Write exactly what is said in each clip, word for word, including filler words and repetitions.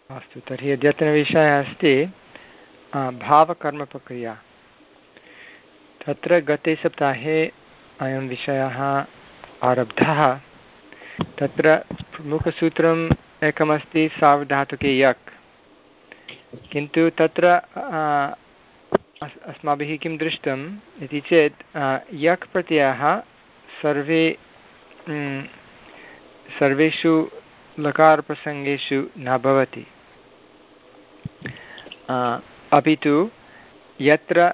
अस्तु, तर्हि अद्यतनविषयः अस्ति भावकर्मप्रक्रिया। तत्र गते सप्ताहे अयं विषयः आरब्धः। तत्र प्रमुखसूत्रम् एकमस्ति सार्वधातुके यक्, किन्तु तत्र अस्माभिः किं दृष्टम् इति चेत् यक् प्रत्ययः सर्वे सर्वेषु लकारप्रसङ्गेषु न भवति, अपि तु यत्र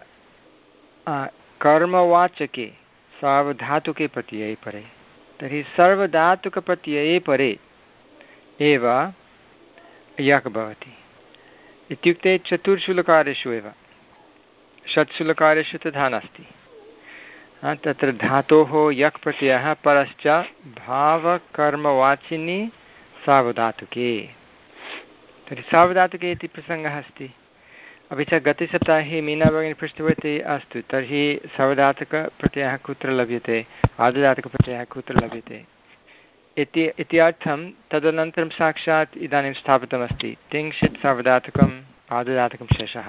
कर्मवाचके सार्वधातुके प्रत्यये परे, तर्हि सार्वधातुकप्रत्यये परे एव यक् भवति। इत्युक्ते चतुर्षु लकारेषु एव, षट्सु लकारेषु तथा नास्ति। तत्र धातोः यक् प्रत्ययः परश्च भावकर्मवाचिनि सार्वधातुके, तर्हि सार्वधातुके इति प्रसङ्गः अस्ति। अपि च गते सप्ताहे मीना भगिनी पृष्टवती, अस्तु तर्हि सार्वधातुकप्रत्ययः कुत्र लभ्यते, आर्धधातुकप्रत्ययः कुत्र लभ्यते इति इत्यर्थं तदनन्तरं साक्षात् इदानीं स्थापितमस्ति तिङ्क्षित् सार्वधातुकम् आर्धधातुकं शेषः।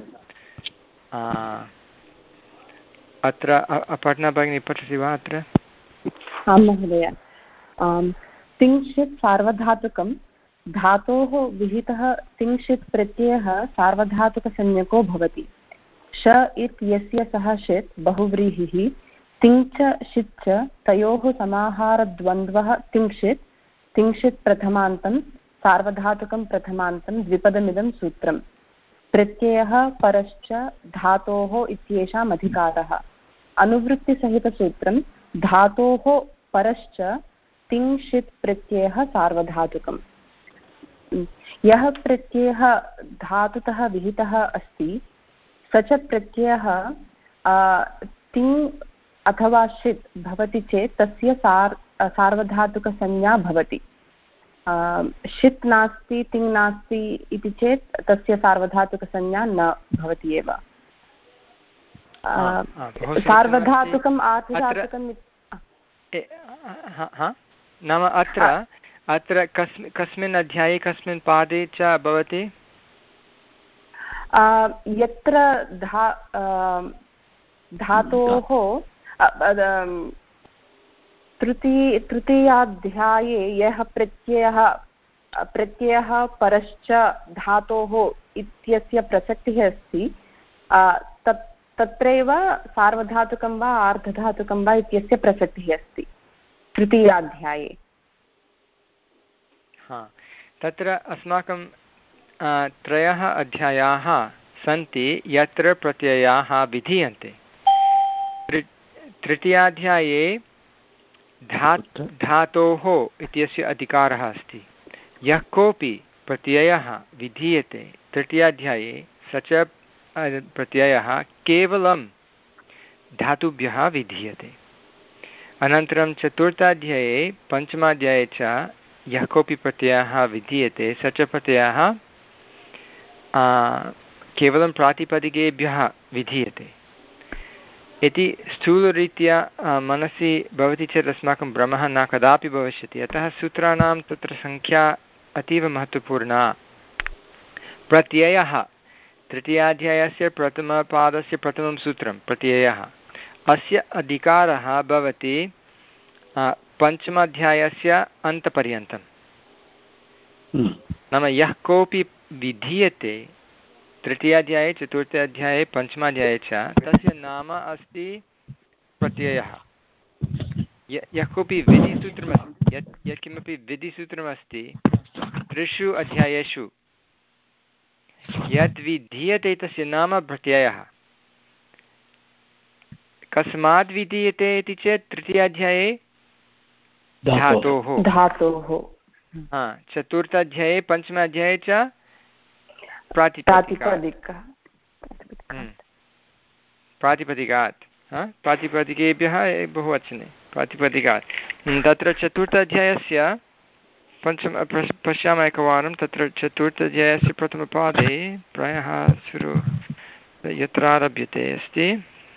अत्र अपर्णा भगिनी पठति वा? अत्र आं महोदय, तिङ्क्षित् सार्वधातुकं धातोः विहितः तिङ्क्षित् प्रत्ययः सार्वधातुकसंज्ञको भवति। श इत्यस्य सः षित् बहुव्रीहिः, तिङ्च षिच्च तयोः समाहारद्वन्द्वः तिङ्क्षित्, तिङ्क्षित् प्रथमान्तं सार्वधातुकं प्रथमान्तं द्विपदमिदं सूत्रम्। प्रत्ययः परश्च धातोः इत्येषाम् अधिकारः। अनुवृत्तिसहितसूत्रं धातोः परश्च तिङ्क्षित् प्रत्ययः सार्वधातुकम्। यः प्रत्ययः धातुतः विहितः अस्ति स च प्रत्ययः तिङ् अथवा षित् भवति चेत् तस्य सार् सार्वधातुकसंज्ञा भवति। षित् नास्ति तिङ् नास्ति इति चेत् तस्य सार्वधातुकसंज्ञा न भवति एव। सार्वधातुकम् आर्धधातुकं नाम अत्र अत्र कस्मिन् कस्मिन् अध्याये कस्मिन् पादे च भवति? यत्र धा धातोः तृतीय तृतीयाध्याये यः प्रत्ययः प्रत्ययः परश्च धातोः इत्यस्य प्रसक्तिः अस्ति, तत् तत्रैव सार्वधातुकं वा आर्धधातुकं वा इत्यस्य प्रसक्तिः अस्ति तृतीयाध्याये। हा, तत्र अस्माकं त्रयः अध्यायाः सन्ति यत्र प्रत्ययाः विधीयन्ते। तृतीयाध्याये धा धातोः इत्यस्य अधिकारः अस्ति। यः कोऽपि प्रत्ययः विधीयते तृतीयाध्याये स च प्रत्ययः केवलं धातुभ्यः विधीयते। अनन्तरं चतुर्थाध्याये पञ्चमाध्याये च यः कोऽपि प्रत्ययः विधीयते स च प्रत्ययः केवलं प्रातिपदिकेभ्यः विधीयते इति स्थूलरीत्या मनसि भवति चेत् अस्माकं भ्रमः न कदापि भविष्यति। अतः सूत्राणां तत्र सङ्ख्या अतीव महत्त्वपूर्णा। प्रत्ययः तृतीयाध्यायस्य प्रथमपादस्य प्रथमं सूत्रं प्रत्ययः, अस्य अधिकारः भवति पञ्चमाध्यायस्य अन्तपर्यन्तं। नाम यः कोऽपि विधीयते तृतीयाध्याये चतुर्थाध्याये पञ्चमाध्याये च तस्य नाम अस्ति प्रत्ययः। यः कोऽपि विधिसूत्रमस्ति, यत् यत्किमपि विधिसूत्रमस्ति त्रिषु अध्यायेषु यद् विधीयते तस्य नाम प्रत्ययः। कस्मात् विधीयते इति चेत् तृतीयाध्याये धातोः धातोः हा, चतुर्थाध्याये पञ्चमाध्याये च प्रातिपदिकात् प्रातिपदिकात् प्रातिपदिकेभ्यः बहुवचने प्रातिपदिकात्। तत्र चतुर्थाध्यायस्य पञ्चम पश्यामः एकवारं। तत्र चतुर्थाध्यायस्य प्रथमपादे प्रायः शुरु यत्र आरभ्यते अस्ति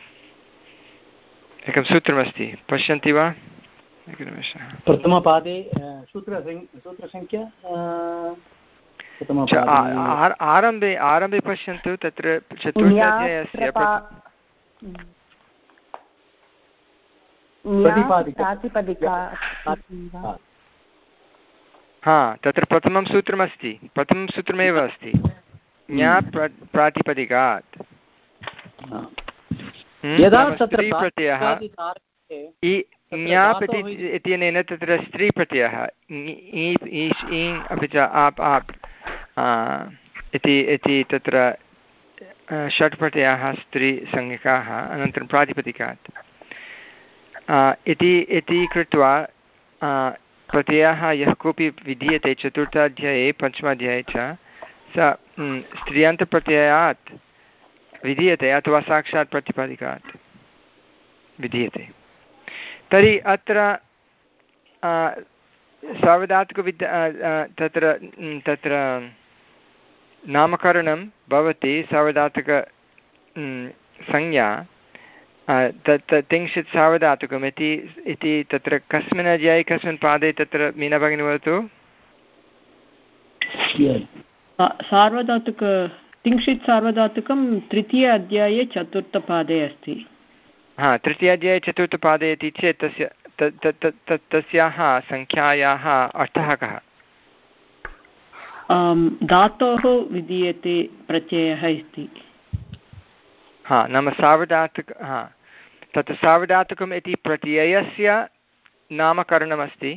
एकं सूत्रमस्ति, पश्यन्ति वा? एकनिमेषः। प्रथमपादे सूत्र सूत्रसङ्ख्या आरम्भे आरम्भे पश्यन्तु तत्र चतुर्थाध्यायस्य हा तत्र प्रथमं सूत्रमस्ति प्रथमं सूत्रमेव अस्ति ज्ञा प्रातिपदिकात् स्त्रीप्रत्ययः ज्ञाप् इत्यनेन तत्र स्त्रीप्रत्ययः अपि च आप् आप् इति इति तत्र षट् प्रत्ययाः स्त्रीसंज्ञकाः अनन्तरं प्रातिपदिकात् इति इति कृत्वा प्रत्ययः यः कोऽपि विधीयते चतुर्थाध्याये पञ्चमाध्याये च स स्त्रियन्तप्रत्ययात् विधीयते अथवा साक्षात् प्रातिपदिकात् विधीयते। तर्हि अत्र सार्वधातुकविद्या तत्र तत्र नामकरणं भवति सार्वधातुक संज्ञा तत् तिंशित् सार्वधातुकम् इति इति तत्र कस्मिन् अध्याये कस्मिन् पादे तत्र मीना भगिनी वदतु। सार्वधातुक तिंशित् सार्वधातुकं तृतीय अध्याये चतुर्थपादे अस्ति। हा तृतीयाध्याये चतुर्थपादे इति चेत् तस्य तस्याः सङ्ख्यायाः अर्थः कः? धातोः विधीयते प्रत्ययः इति। हा नाम सार्वधातुक हा तत्र सार्वधातुकम् इति प्रत्ययस्य नामकरणमस्ति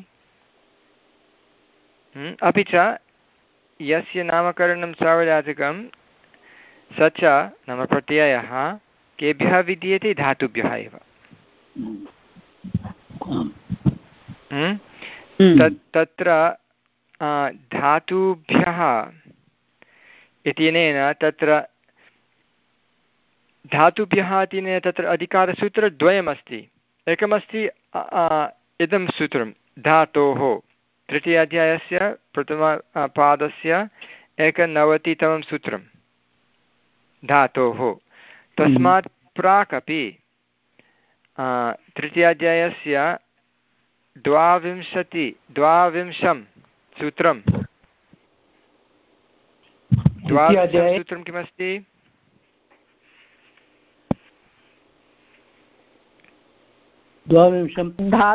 अपि च यस्य नामकरणं सार्वधातुकं स च नाम प्रत्ययः केभ्यः विधीयते धातुभ्यः एव। तत्र धातुभ्यः इत्यनेन तत्र धातुभ्यः इत्यनेन तत्र अधिकारसूत्रद्वयमस्ति। एकमस्ति इदं सूत्रं धातोः तृतीयाध्यायस्य प्रथमपादस्य एकनवतितमं सूत्रं धातोः। तस्मात् प्राक् अपि तृतीयाध्यायस्य द्वाविंशति द्वाविंशं सूत्रं द्वाविंशं सूत्रं किमस्ति? द्वाविंशं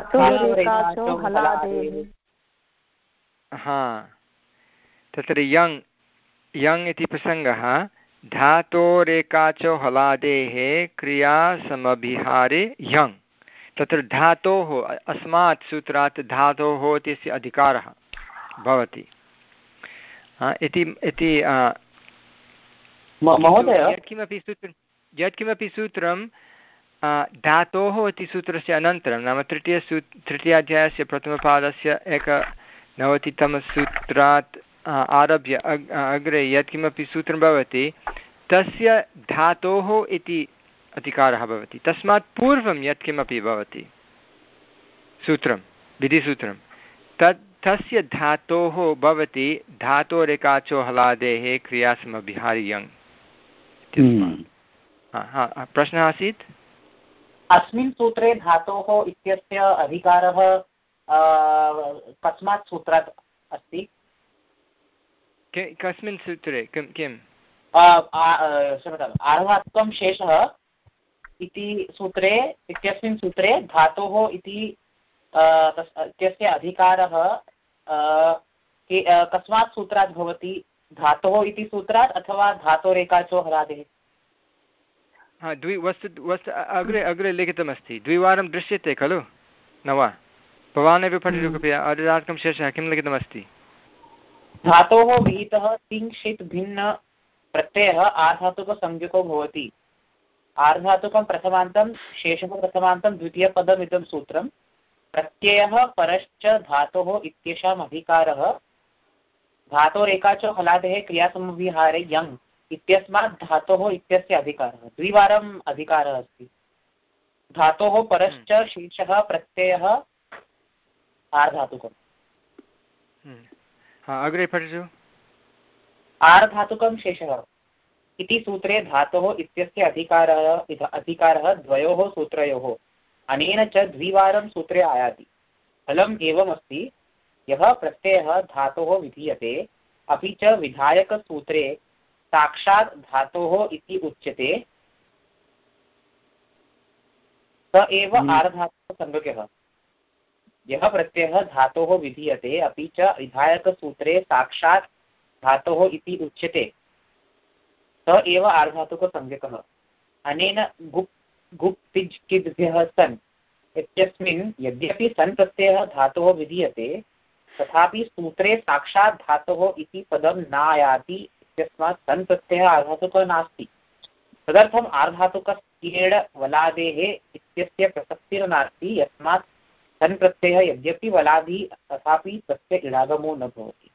हा तत्र यङ् यङ् इति प्रसङ्गः धातोरेकाचो हलादेः क्रियासमभिहारे यङ् तत्र धातोः अस्मात् सूत्रात् धातोः इत्यस्य अधिकारः भवति इति इति यत्किमपि सूत्रं यत्किमपि सूत्रं धातोः इति सूत्रस्य अनन्तरं नाम तृतीयसू तृतीयाध्यायस्य प्रथमपादस्य एकनवतितमसूत्रात् आरभ्य अग्रे यत्किमपि सूत्रं भवति तस्य धातोः इति अधिकारः भवति। तस्मात् पूर्वं यत्किमपि भवति सूत्रं विधिसूत्रं तत् तस्य धातोः भवति धातोरेकाचो हलादेः क्रियासमभिहारि यङ्। प्रश्नः आसीत् अस्मिन् सूत्रे धातोः इत्यस्य अधिकारः कस्मात् सूत्रात् अस्ति? कस्मिन् सूत्रे किं किम् आर्धात्वं शेषः इति सूत्रे इत्यस्मिन् सूत्रे धातोः इति इत्यस्य अधिकारः कस्मात् सूत्रात् भवति? धातोः इति सूत्रात् अथवा धातोरेकाचो हलादेः? हा द्वि वस्तु वस्तु अग्रे अग्रे लिखितमस्ति द्विवारं दृश्यते खलु न वा? भवानेव पठतु कृपया अर्धात्मकं शेषः किं लिखितमस्ति? धातोः विहितः तिङ्क्षित् भिन्न प्रत्ययः आर्धातुकसंज्ञको भवति। आर्धातुकं प्रथमान्तं शेषः प्रथमान्तं द्वितीयपदमिदं सूत्रं प्रत्ययः परश्च धातोः इत्येषाम् अधिकारः धातोरेकाचो हलादेः क्रियासमभिहारे यङ् इत्यस्मात् धातोः इत्यस्य अधिकारः द्विवारम् अधिकारः अस्ति। धातोः परश्च शेषः प्रत्ययः आर्धातुकम्। अग्रे पठतु। आर्धातुकं शेषः इति सूत्रे धातोः इत्यस्य अधिकारः अधिकारः द्वयोः सूत्रयोः अनेन च द्विवारं सूत्रे आयाति। फलम् एवमस्ति यः प्रत्ययः धातोः विधीयते अपि च विधायकसूत्रे साक्षात् धातोः इति उच्यते स एव आर्धातुकसंज्ञकः। यः प्रत्ययः धातोः विधीयते अपि च विधायकसूत्रे साक्षात् धातोः इति उच्यते स एव आर्धातुकसंज्ञकः। अनेन गुप् गुप् तिज् किद्भ्यः सन् इत्यस्मिन् यद्यपि सन् प्रत्ययः धातोः विधीयते तथापि सूत्रे साक्षात् धातोः इति पदं नायाति इत्यस्मात् सन् प्रत्ययः आर्धातुकः नास्ति। तदर्थम् आर्धातुकस्येड वलादेः इत्यस्य प्रसक्तिर्नास्ति, यस्मात् सन् प्रत्ययः यद्यपि वलादि तथापि तस्य इडागमो न भवति।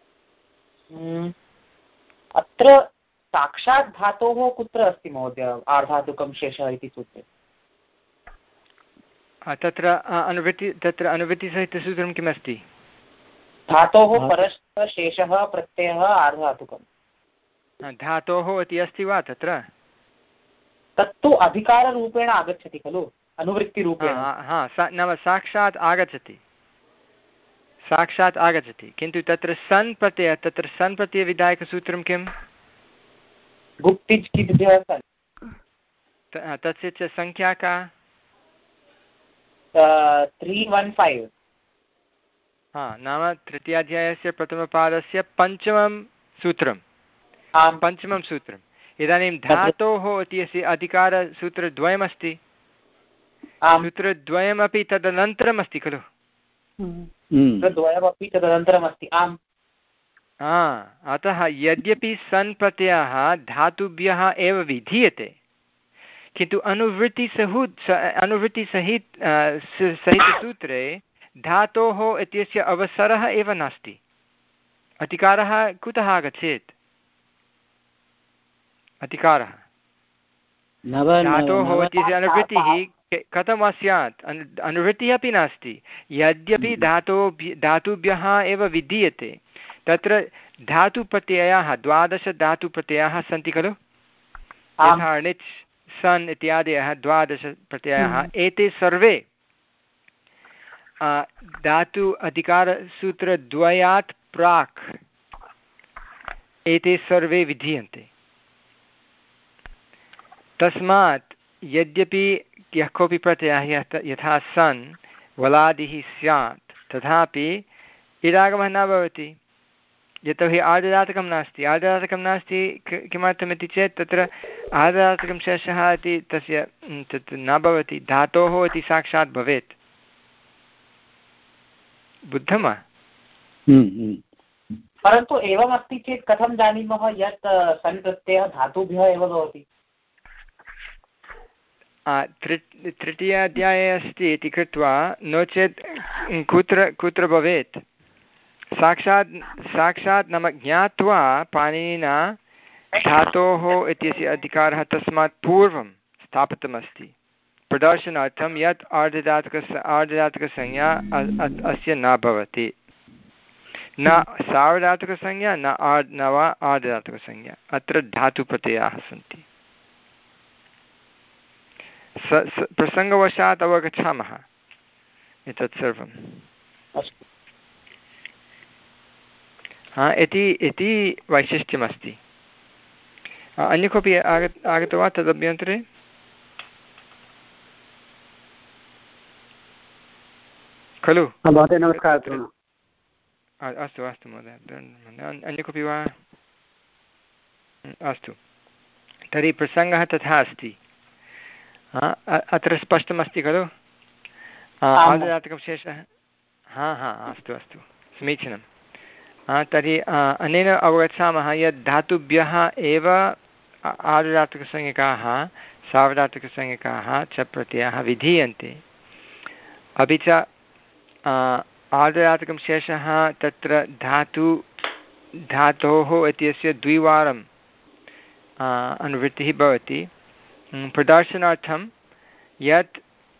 अत्र साक्षात् धातोः कुत्र अस्ति महोदय आर्धातुकं शेषः इति सूत्रे? तत्र अनुवृत्ति तत्र अनुवृत्तिसहितसूत्रं किमस्ति? धातोः परस्य शेषः प्रत्ययः आर्धातुकम्। धातोः इति अस्ति वा तत्र? तत्तु अधिकाररूपेण आगच्छति खलु, अनुवृत्तिरूपेण। हा, नाम साक्षात् आगच्छति, साक्षात् आगच्छति, किन्तु तत्र सन् प्रत्ययः, तत्र सन् प्रत्ययविधायकसूत्रं किं? गुप्तिज् किद्भ्यः सन्। तस्य च संख्या का? त्री वन् फैव्। हा, नाम तृतीयाध्यायस्य प्रथमपादस्य पञ्चमं सूत्रं, पञ्चमं सूत्रम्। इदानीं धातोः इत्यस्य अधिकारसूत्रद्वयमस्ति, सूत्रद्वयमपि तदनन्तरम् अस्ति खलु? द्वयमपि तदनन्तरमस्ति, आम्। हा, अतः यद्यपि सन् प्रत्ययः धातुभ्यः एव विधीयते, किन्तु अनुवृत्तिसहु अनुवृत्तिसहित सहितसूत्रे धातोः इत्यस्य अवसरः एव नास्ति। अधिकारः कुतः आगच्छेत्? अधिकारः धातोः इत्यस्य अनुवृत्तिः कथं स्यात्? अनुवृत्तिः अपि नास्ति। यद्यपि धातोभ्य धातुभ्यः एव विधीयते, तत्र धातुप्रत्ययाः द्वादशधातुप्रत्ययाः सन्ति खलु, यथा णिच् सन् इत्यादयः द्वादशप्रत्ययाः। एते सर्वे धातु अधिकारसूत्रद्वयात् प्राक् एते सर्वे विधीयन्ते। तस्मात् यद्यपि यः कोऽपि प्रत्ययः यथा सन् वलादिः स्यात् तथापि इडागमः न भवति, यतोहि आर्धधातुकं नास्ति। आर्धधातुकं नास्ति किमर्थमिति चेत् तत्र आर्धधातुकं शेषः इति तस्य तत् न भवति, धातोः इति साक्षात् भवेत्। बुद्धं वा? परन्तु एवमस्ति चेत् कथं जानीमः यत् सन् प्रत्ययः धातुभ्यः एव भवति? तृतीयाध्याये अस्ति इति कृत्वा, नो चेत् कुत्र कुत्र भवेत्? साक्षात् साक्षात् नाम ज्ञात्वा पाणिनिना धातोः इत्यस्य अधिकारः तस्मात् पूर्वं स्थापितमस्ति प्रदर्शनार्थं यत् आर्धधातुकस्य आर्धधातुकसंज्ञा अस्य न भवति, न सार्वधातुकसंज्ञा न आर् न वा आर्धधातुकसंज्ञा। अत्र धातुप्रत्ययाः सन्ति। स प्रसङ्गवशात् अवगच्छामः एतत् सर्वं। हा, इति इति वैशिष्ट्यमस्ति। अन्य कोऽपि आग आगतवान् तदभ्यन्तरे? खलु? नमस्कारः। अस्तु अस्तु महोदय, अन्य कोऽपि वा? अस्तु, तर्हि प्रसङ्गः तथा अस्ति। अत्र स्पष्टमस्ति खलु? आर्धधातुकं शेषः? हा हा, अस्तु अस्तु, समीचीनं। तर्हि अनेन अवगच्छामः यत् धातुभ्यः एव आर्धधातुकसंज्ञकाः सार्वधातुकसंज्ञकाः च प्रत्ययाः विधीयन्ते, अपि च आर्धधातुकं शेषः तत्र धातु धातोः इत्यस्य द्विवारं अनुवृत्तिः भवति प्रदर्शनार्थं यत्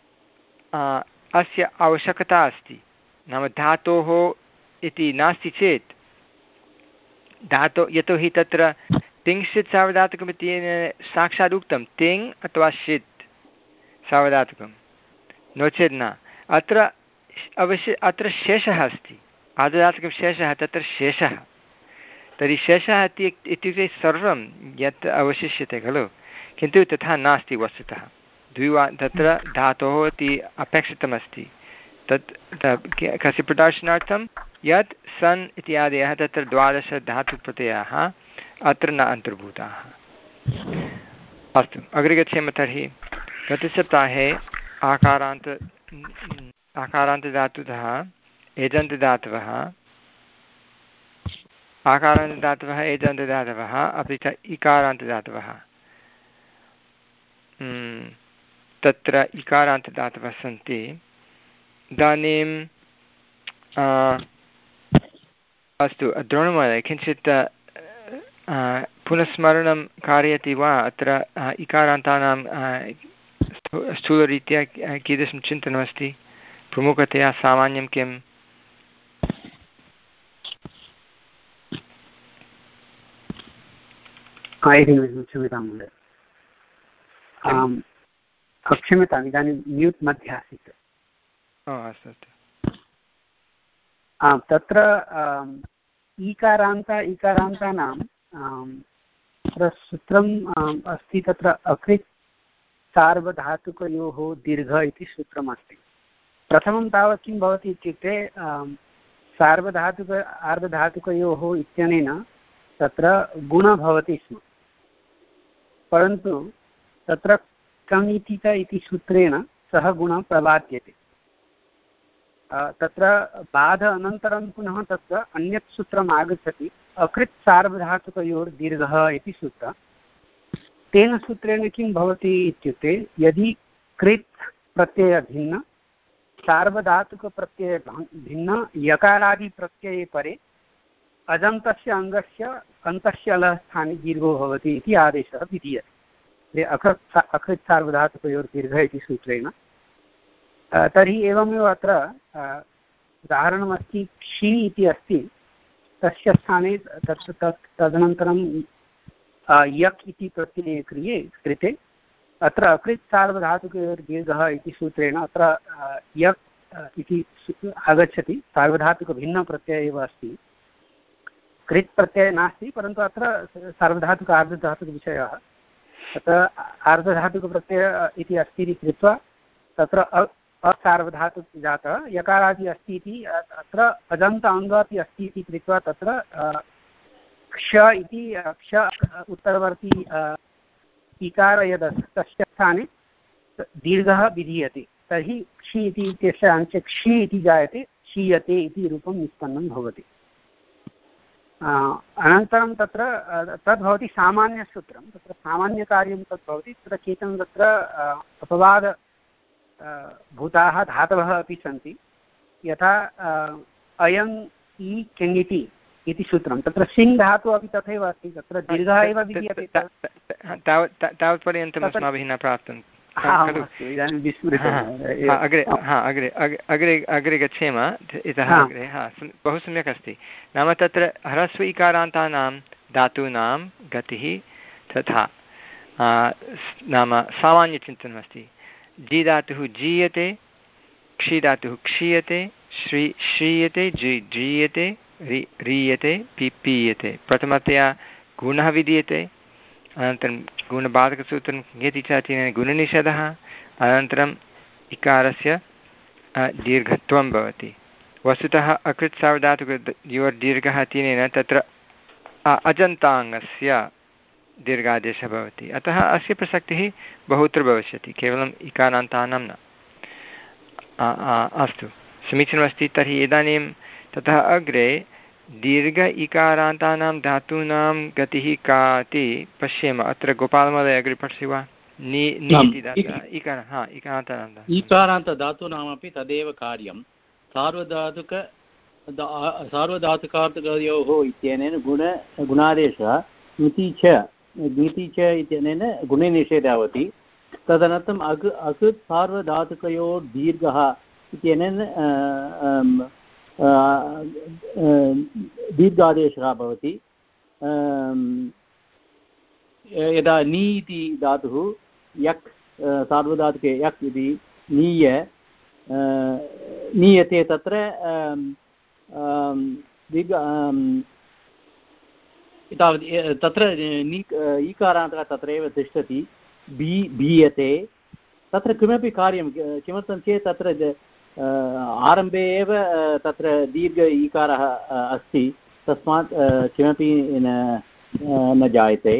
अस्य आवश्यकता अस्ति। नाम धातोः इति नास्ति चेत् धातो यतोहि तत्र तिङ्क्षित् सार्वधातुकमिति साक्षात् उक्तं तिङ् अथवा षित् सार्वधातुकं, नो चेत् न। अत्र अवश्य अत्र शेषः अस्ति, आर्धधातुकं शेषः, तत्र शेषः तर्हि शेषः इति इत्युक्ते सर्वं यत् अवशिष्यते खलु, किन्तु तथा नास्ति वस्तुतः। द्विवा तत्र धातोः इति अपेक्षितमस्ति, तत् कस्य प्रदर्शनार्थं यत् सन् इत्यादयः तत्र द्वादशधातुप्रत्ययाः अत्र न अन्तर्भूताः। अस्तु, अग्रे गच्छेम। तर्हि गतसप्ताहे आकारान्त आकारान्तदातुतः एजन्तदातवः आकारान्तदातवः एजन्तदातवः अपि च इकारान्तदातवः, तत्र इकारान्तदातवः सन्ति। इदानीं अस्तु, द्रोणमहोदय किञ्चित् पुनस्मरणं कारयति वा? अत्र इकारान्तानां स्थूलरीत्या कीदृशं चिन्तनमस्ति, प्रमुखतया सामान्यं किम्? क्षम्यतां महोदय, क्षम्यताम्, इदानीं म्यूट् मध्ये आसीत्। अस्तु अस्तु। आम्, तत्र ईकारान्त ईकारान्तानां तत्र सूत्रम् अस्ति, तत्र अकृत् सार्वधातुकयोः दीर्घ इति सूत्रमस्ति। प्रथमं तावत् किं भवति इत्युक्ते सार्वधातुक आर्धधातुकयोः इत्यनेन तत्र गुणः भवति स्म, परन्तु तत्र कमितित इति सूत्रेण सः गुणः प्रवाद्यते। तत्र बाध अनन्तरं पुनः तत्र अन्यत् सूत्रम् आगच्छति, अकृत् सार्वधातुकयोर्दीर्घः इति सूत्रं। तेन सूत्रेण किं भवति इत्युक्ते यदि कृत् प्रत्यय भिन्न सार्वधातुकप्रत्यय भिन्न यकारादिप्रत्यये परे अजन्तस्य अङ्गस्य अन्तस्य अलः स्थाने दीर्घो भवति इति आदेशः विधीयते अकृत् अकृत् सार्वधातुकयोर्दीर्घ इति सूत्रेण। तर्हि एवमेव अत्र उदाहरणमस्ति, क्षि इति अस्ति, तस्य स्थाने तत् तत् तदनन्तरं यक् इति प्रत्यये क्रिये कृते अत्र अकृत् सार्वधातुकयोर्दीर्घः इति सूत्रेण अत्र यक् इति आगच्छति, सार्वधातुकभिन्नप्रत्ययः एव अस्ति, कृत् प्रत्ययः नास्ति, परन्तु अत्र सार्वधातुक आर्धधातुकविषयः, तत्र आर्धधातुकप्रत्ययः इति अस्ति इति कृत्वा तत्र असार्वधातुक जातः, यकारादि अस्ति इति अत्र अजन्त अङ्ग अपि अस्ति इति कृत्वा तत्र क्ष इति क्ष उत्तरवर्ती इकार यदस्ति तस्य स्थाने दीर्घः विधीयते। तर्हि क्षि इति इत्यस्य अंशे क्षि इति जायते, क्षीयते इति रूपं निष्पन्नं भवति। अनन्तरं तत्र तद् भवति सामान्यसूत्रं, तत्र सामान्यकार्यं तद् भवति। तत्र केचन तत्र अपवाद भूताः धातवः अपि सन्ति, यथा अयम् इ किङिति इति सूत्रं, तत्र सिङ् धातुः अपि तथैव अस्ति, तत्र दीर्घः एव विधीयते। तावत् तावत्पर्यन्तम् अस्माभिः न प्राप्तं खलु, इदानीं विस्मृतम्। अग्रे हा अग्रे अग्रे अग्रे गच्छेम इतः अग्रे। हा, बहु सम्यक् अस्ति। नाम तत्र ह्रस्व इकारान्तानां धातूनां गतिः तथा नाम सामान्यचिन्तनमस्ति। जी धातुः जीयते, क्षि धातुः क्षीयते, श्री श्रीयते, जी जीयते, रि रीयते, पि पीयते। प्रथमतया गुणः विधीयते, अनन्तरं गुणबाधकसूत्रं यति च तेन गुणनिषेधः, अनन्तरम् इकारस्य दीर्घत्वं भवति। वस्तुतः अकृत् सार्वधातुकयोर्दीर्घः तेन तत्र अजन्ताङ्गस्य दीर्घादेशः भवति, अतः अस्य प्रसक्तिः बहुत्र भविष्यति, केवलम् इकारान्तानां न। अस्तु, समीचीनमस्ति। तर्हि इदानीं ततः अग्रे दीर्घ इकारान्तानां धातूनां गतिः का इति पश्येम। अत्र गोपालमहोदय अग्रे पठसि वा? नि इकार हा इकारान्तानां इकारान्तधातूनामपि तदेव कार्यं। सार्वधातुक सार्वधातुकार्थकयोः इत्यनेन गुण गुणादेशः ङिति च ङिति च इत्यनेन गुणनिषेधः भवति। तदनन्तरम् अग् अकृत् सार्वधातुकयोः दीर्घः इत्यनेन दीर्घादेशः भवति। यदा नी इति धातुः यक् सार्वधातुके यक् इति नीय नीयते, तत्र दीर्घ तावत् तत्र ईकारान्तः तत्रैव तिष्ठति बी बीयते तत्र किमपि कार्यं किमर्थं चेत् तत्र आरम्भे एव तत्र दीर्घ ईकारः अस्ति तस्मात् किमपि न न जायते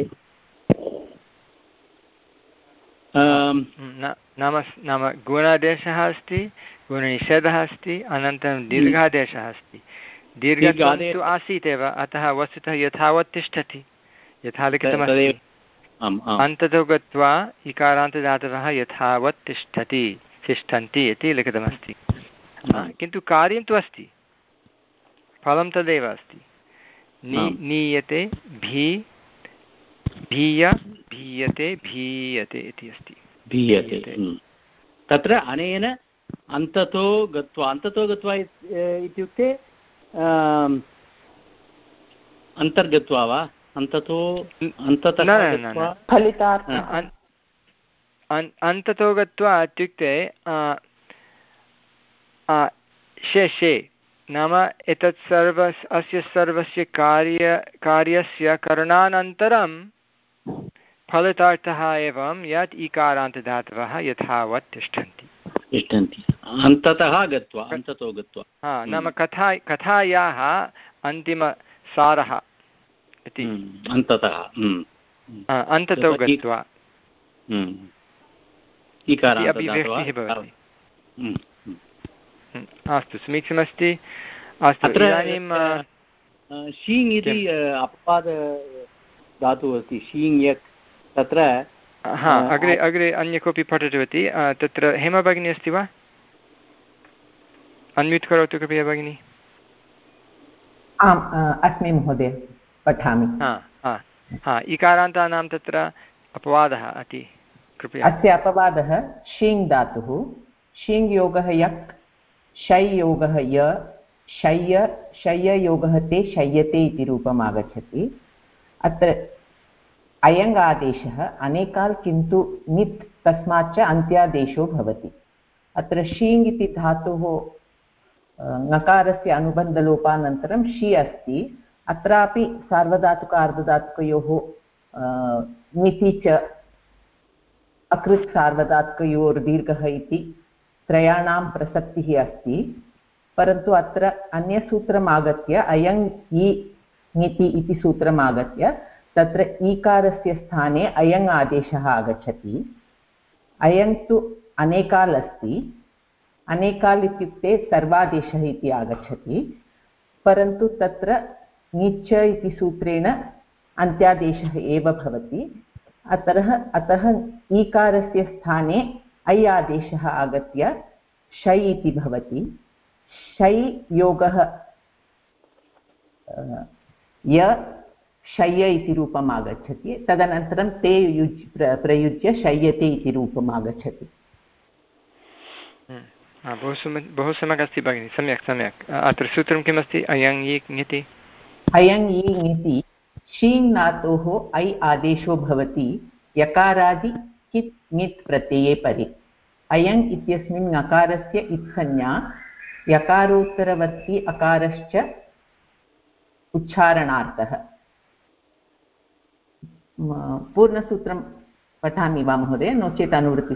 नाम नाम गुणादेशः अस्ति गुणनिषेधः अस्ति अनन्तरं दीर्घादेशः अस्ति दीर्घत्वं तु आसीत् एव अतः वस्तुतः यथावत् तिष्ठति यथा लिखितमस्ति अन्ततो गत्वा इकारान्तदातवः यथावत् तिष्ठति तिष्ठन्ति इति लिखितमस्ति किन्तु कार्यं तु अस्ति फलं तदेव अस्ति नि नीयते भी भीय भीयते भीयते इति अस्ति भीयते तत्र अनेन अन्ततो गत्वा अन्ततो गत्वा इत्युक्ते अन्तर्गत्वा वा अन्ततो अन्ततः फलितार्थः अन्ततो गत्वा इत्युक्ते शेषे नाम एतत् सर्व अस्य सर्वस्य कार्य कार्यस्य करणानन्तरं फलितार्थः एवं यत् इकारान्तदातवः यथावत् तिष्ठन्ति तिष्ठन्ति अन्ततः गत्वा अन्ततो गत्वा हा नाम कथा कथायाः अन्तिमसारः इति अन्ततः अन्ततो गत्वा इकारान्तदातवः भवति अस्तु समीचीनमस्ति अस्तु इदानीं शीङ् इति अपवाद धातुः अस्ति शीङ् यक् तत्र हा अग्रे अग्रे अन्य कोऽपि पठितवती तत्र हेमा भगिनी अस्ति वा अन्म्यूट् करोतु कृपया भगिनी आम् अस्मि महोदय पठामि हा हा हा इकारान्तानां तत्र अपवादः अति कृपया अस्य अपवादः शीङ् धातुः शीङ् योगः यक् शै योगः य शय्य शय्ययोगः ते शय्यते इति रूपम् आगच्छति अत्र अयङ् आदेशः अनेकाल् किन्तु नित् तस्माच्च अन्त्यादेशो भवति अत्र शीङ् इति धातुः ङकारस्य अनुबन्धलोपानन्तरं शी अस्ति अत्रापि सार्वधातुक अर्धधातुकयोः निति च अकृत् सार्वधातुकयोर्दीर्घः इति त्रयाणां प्रसक्तिः अस्ति परन्तु अत्र अन्यसूत्रम् आगत्य अयङ् इ ङिति इति सूत्रम् आगत्य तत्र ईकारस्य स्थाने अयङ् आदेशः आगच्छति अयङ् तु अनेकाल् अस्ति अनेकाल् इत्युक्ते सर्वादेशः इति आगच्छति परन्तु तत्र ङिच् इति सूत्रेण अन्त्यादेशः एव भवति अतः अतः ईकारस्य स्थाने ऐ आदेशः आगत्य शै इति भवति शै योगः य शय्य इति रूपम् आगच्छति तदनन्तरं ते युज् प्रयुज्य शय्यते इति रूपम् आगच्छति बहु सम्यक् बहु सम्यक् अस्ति भगिनि सम्यक् सम्यक् अत्र सूत्रं किमस्ति अयङ् इ ङिति अयङ् इ ङिति शीङ् धातोः ऐ आदेशो भवति यकारादि कित् ङित् प्रत्यये परे अयङ् इत्यस्मिन् ङकारस्य इत्संज्ञा यकारोत्तरवर्ती अकारश्च उच्चारणार्थः पूर्णसूत्रं पठामि वा महोदय नो चेत् अनुवृत्ति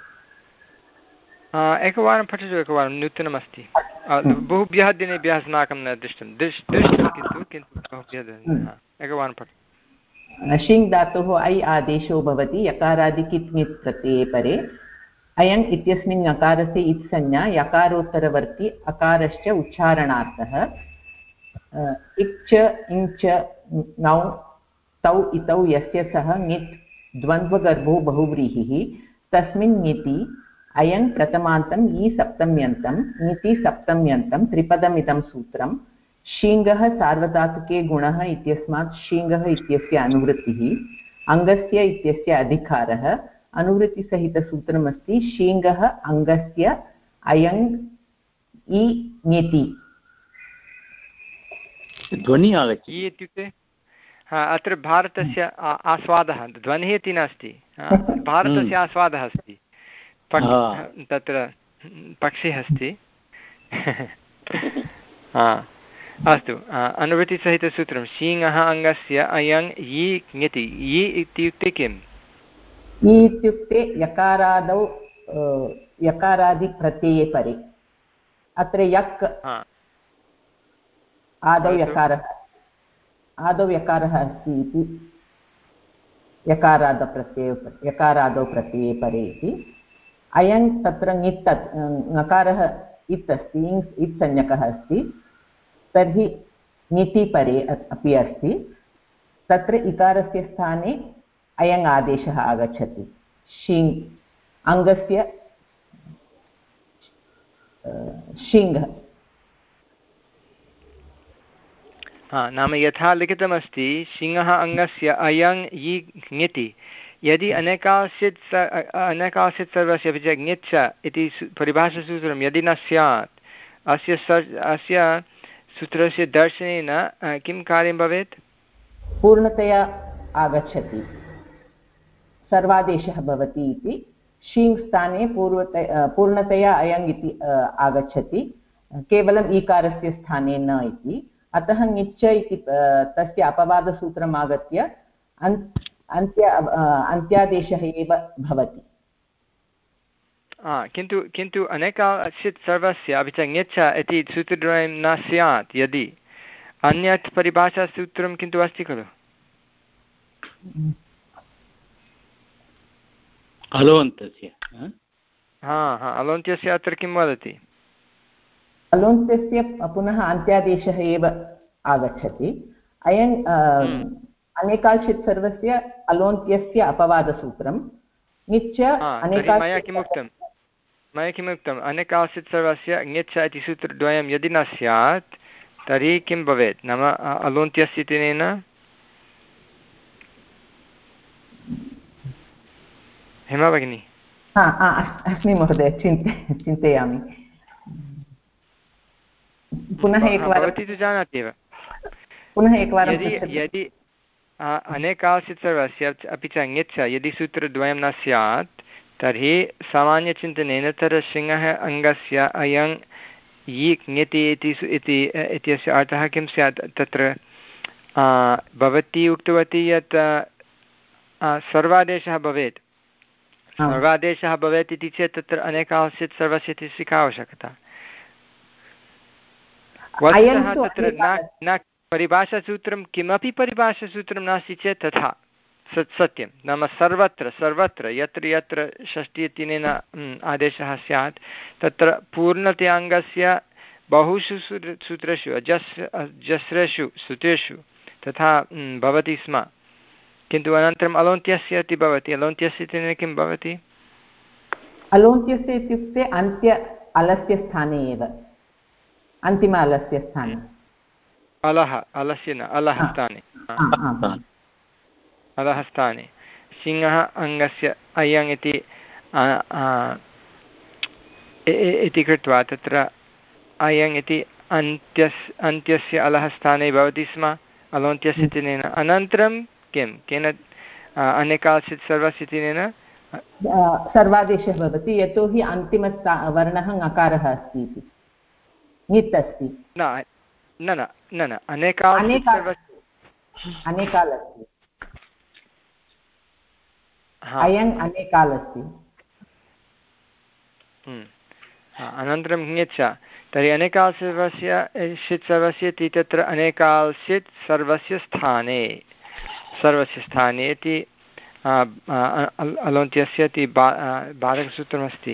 एकवारं पठतु एकवारं नूतनमस्ति बहुभ्यः दिनेभ्यः अस्माकं न दृष्टं दृष् दृष्टं किन्तु किन्तु बहुभ्यः दिनेभ्यः एकवारं पठतु शीङ् धातोः ऐ आदेशो भवति यकारादि कित् ङित् प्रत्यये परे अयङ् इत्यस्मिन् ङकारस्य इत्संज्ञा यकारोत्तरवर्ती अकारश्च उच्चारणार्थः इक् च इङ् च ङौ तौ इतौ यस्य सः ङित् द्वन्द्वगर्भो बहुव्रीहिः तस्मिन् ङिति अयङ् प्रथमान्तं इ सप्तम्यन्तं ङिति सप्तम्यन्तं त्रिपदमिदं सूत्रं शीङ्गः सार्वधातुके गुणः इत्यस्मात् शीङ्गः इत्यस्य अनुवृत्तिः अङ्गस्य इत्यस्य अधिकारः अनुवृत्तिसहितसूत्रमस्ति शीङ्गः अङ्गस्य अयङ् इ ङिति ध्वनिः आगच्छति इत्युक्ते हा अत्र भारतस्य आस्वादः ध्वनिः इति नास्ति भारतस्य आस्वादः अस्ति तत्र पक्षिः अस्ति अस्तु अनुवृत्तिसहितसूत्रं शीङः अङ्गस्य अयं यि ङति यि इत्युक्ते किम्? इ इत्युक्ते यकारादौ यकारादिप्रत्यये परे अत्र यक् आदौ यकारः आदौ यकारः अस्ति इति यकारादप्रत्यये यकारादौ प्रत्यये परे इति अयं तत्र ङित् ङकारः इत् अस्ति इत् संज्ञकः अस्ति तर्हि ङिति परे अपि अस्ति तत्र इकारस्य स्थाने अयम् आदेशः आगच्छति शिङ् अङ्गस्य शिङ् हा नाम यथा लिखितमस्ति सिंहः अङ्गस्य अयं यि ङिति यदि अनेकासित् अनेकासित् सर्वस्य अपि च ङिच्छ इति परिभाषासूत्रं यदि न स्यात् अस्य सर् अस्य सूत्रस्य दर्शनेन किं कार्यं भवेत्? पूर्णतया आगच्छति सर्वादेशः भवति इति शीङ् स्थाने पूर्वतया पूर्णतया अयङ् इति आगच्छति केवलम् ईकारस्य स्थाने न इति अतः ङिच्छ इति तस्य अपवादसूत्रम् आगत्य अन्त्य अन्त्यादेशः एव भवति। किन्तु किन्तु अनेकासित् सर्वस्य अपि च ङिच्छ इति सूत्रद्वयं न स्यात् यदि अन्यत् परिभाषासूत्रं किन्तु अस्ति खलु अलोन्तस्य हा हा अलोन्त्यस्य अत्र किं वदति? अलोन्त्यस्य पुनः अन्त्यादेशः एव आगच्छति अयं अनेकाल्शित् सर्वस्य अलोन्त्यस्य अपवादसूत्रं ङिच्छ मया किमुक्तं मया किमुक्तम् अनेकाल्शित् सर्वस्य ङिच्छ इति सूत्रद्वयं यदि न स्यात् तर्हि किं भवेत् नाम अलोन्त्यस्य इत्यनेन हेमा भगिनी अस्मि महोदय चिन्तयामि पुनः एकवारं भवती तु जानाति एव पुनः एकवारं यदि यदि अनेकाल्शित् सर्वस्य अपि च ङिच्छ यदि सूत्रद्वयं न स्यात् तर्हि सामान्यचिन्तनेन तत्र सिंहः अङ्गस्य अयं यि ङिति इति इत्यस्य अर्थः किं स्यात्? तत्र भवती उक्तवती यत् सर्वादेशः भवेत् सर्वादेशः भवेत् इति चेत् तत्र अनेकाल्शित् सर्वस्य इत्यस्य का आवश्यकता? वस्तुतः तत्र न न परिभाषासूत्रं किमपि परिभाषासूत्रं नास्ति चेत् तथा सत् सत्यं नाम सर्वत्र सर्वत्र यत्र यत्र षष्ठी इत्यनेन आदेशः स्यात् तत्र पूर्णतयाङ्गस्य बहुषु सूत्रेषु अजस् अजस्रेषु सूत्रेषु तथा भवति स्म किन्तु अनन्तरम् अलोन्त्यस्य इति भवति अलोन्त्यस्य इत्यनेन किं भवति? अलोन्त्यस्य इत्युक्ते अन्त्य अलस्य स्थाने एव अन्तिम अलस्य स्थाने अलः अलस्य न अलः स्थाने अलः स्थाने सिंहः अङ्गस्य अयङ् इति इति कृत्वा तत्र अयङ् इति अन्त्यस् अन्त्यस्य अलः स्थाने भवति स्म अलोन्त्यस्य इत्यनेन अनन्तरं किं केन अनेकाल्शित् सर्वस्य इत्यनेन सर्वादेशः भवति यतोहि अन्तिमस्था वर्णः ङकारः अस्ति इति ङित् अस्ति न न न न अनेकाल्शित् अनेकाल् अस्ति अयङ् अनेकाल् अस्ति अनन्तरं ङिच्छ तर्हि अनेकाल् सर्वस्य षित् सर्वस्य इति तत्र अनेकाल्शित् सर्वस्य स्थाने सर्वस्य स्थाने इति अलोन्त्यस्य इति बा बाधकसूत्रमस्ति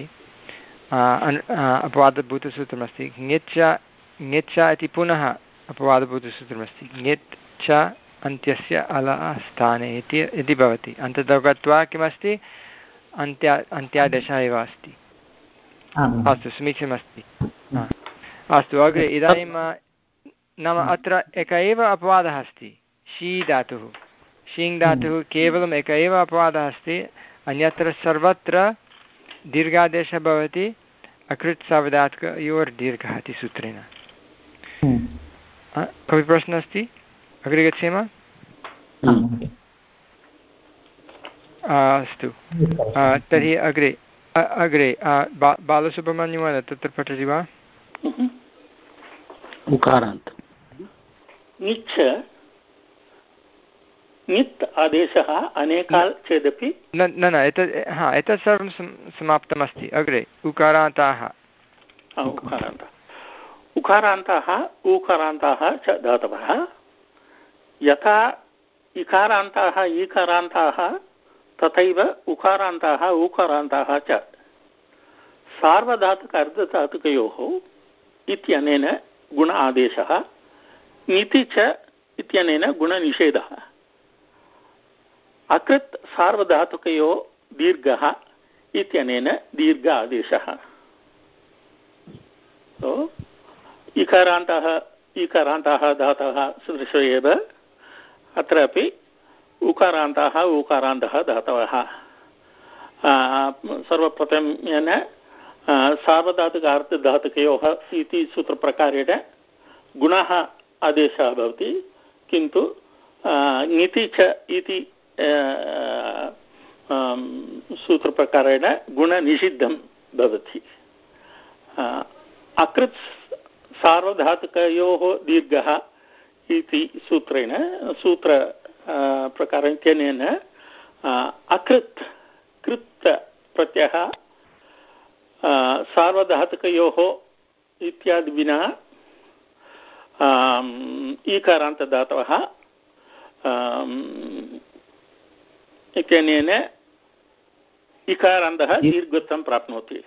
अपवादभूतसूत्रमस्ति ङिच्छ ङिच्छ इति पुनः अपवादभूतसूत्रमस्ति ङिच्छ अन्त्यस्य अलः स्थाने इति इति भवति अन्ततो गत्वा किमस्ति अन्त्या अन्त्यादेशः एव अस्ति। अस्तु समीचीनमस्ति अस्तु अग्रे इदानीं नाम अत्र एक एव अपवादः अस्ति शी धातुः शीङ् धातुः केवलम् एक एव अपवादः अस्ति अन्यत्र सर्वत्र दीर्घादेशः भवति अकृत् सावधातुकयोर्दीर्घः इति सूत्रेण। कोऽपि प्रश्नः अस्ति? अग्रे गच्छेम। अस्तु तर्हि अग्रे अग्रे बा बालसुब्रह्मण्यमहोदय तत्र पठति वा? उकारान्त ङिच्छ ङित् आदेशः अनेकाल् चेदपि न न न एतत् हा एतत् सर्वं समाप्तमस्ति। अग्रे उकारान्ताः उकारान्तः उकारान्ताः ऊकारान्ताः च धातवः यथा इकारान्ताः ईकारान्ताः तथैव उकारान्ताः ऊकारान्ताः च सार्वधातुक अर्धधातुकयोः इत्यनेन गुण आदेशः ङिति च इत्यनेन गुणनिषेधः अकृत् सार्वधातुकयो दीर्घः इत्यनेन दीर्घ आदेशः। तो इकारान्तः ईकारान्ताः धातवः सदृशो एव अत्रापि उकारान्ताः ऊकारान्तः धातवः सर्वप्रथमेन सार्वधातुक अर्धधातुकयोः इति सूत्रप्रकारेण गुणः आदेशः भवति किन्तु ङिति च इति सूत्रप्रकारेण गुणनिषिद्धं भवति। अकृत् सार्वधातुकयोः दीर्घः इति सूत्रेण सूत्र प्रकारेण अकृत् कृत् प्रत्ययः सार्वधातुकयोः इत्यादि विना ईकारान्तदातवः इत्यनेन इकारान्तः दीर्घत्वं प्राप्नोति।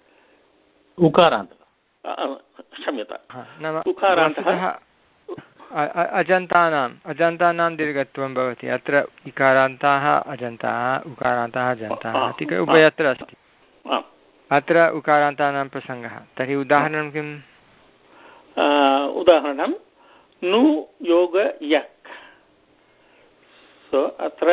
उकारान्तः क्षम्यता उकारान्तः अजन्तानाम् अजन्तानां दीर्घत्वं भवति। अत्र इकारान्ताः अजन्ताः उकारान्ताः अजन्ताः इति उभयत्र अस्ति। अत्र उकारान्तानां प्रसङ्गः। तर्हि उदाहरणं किम्? उदाहरणं नु योग यक्। सो अत्र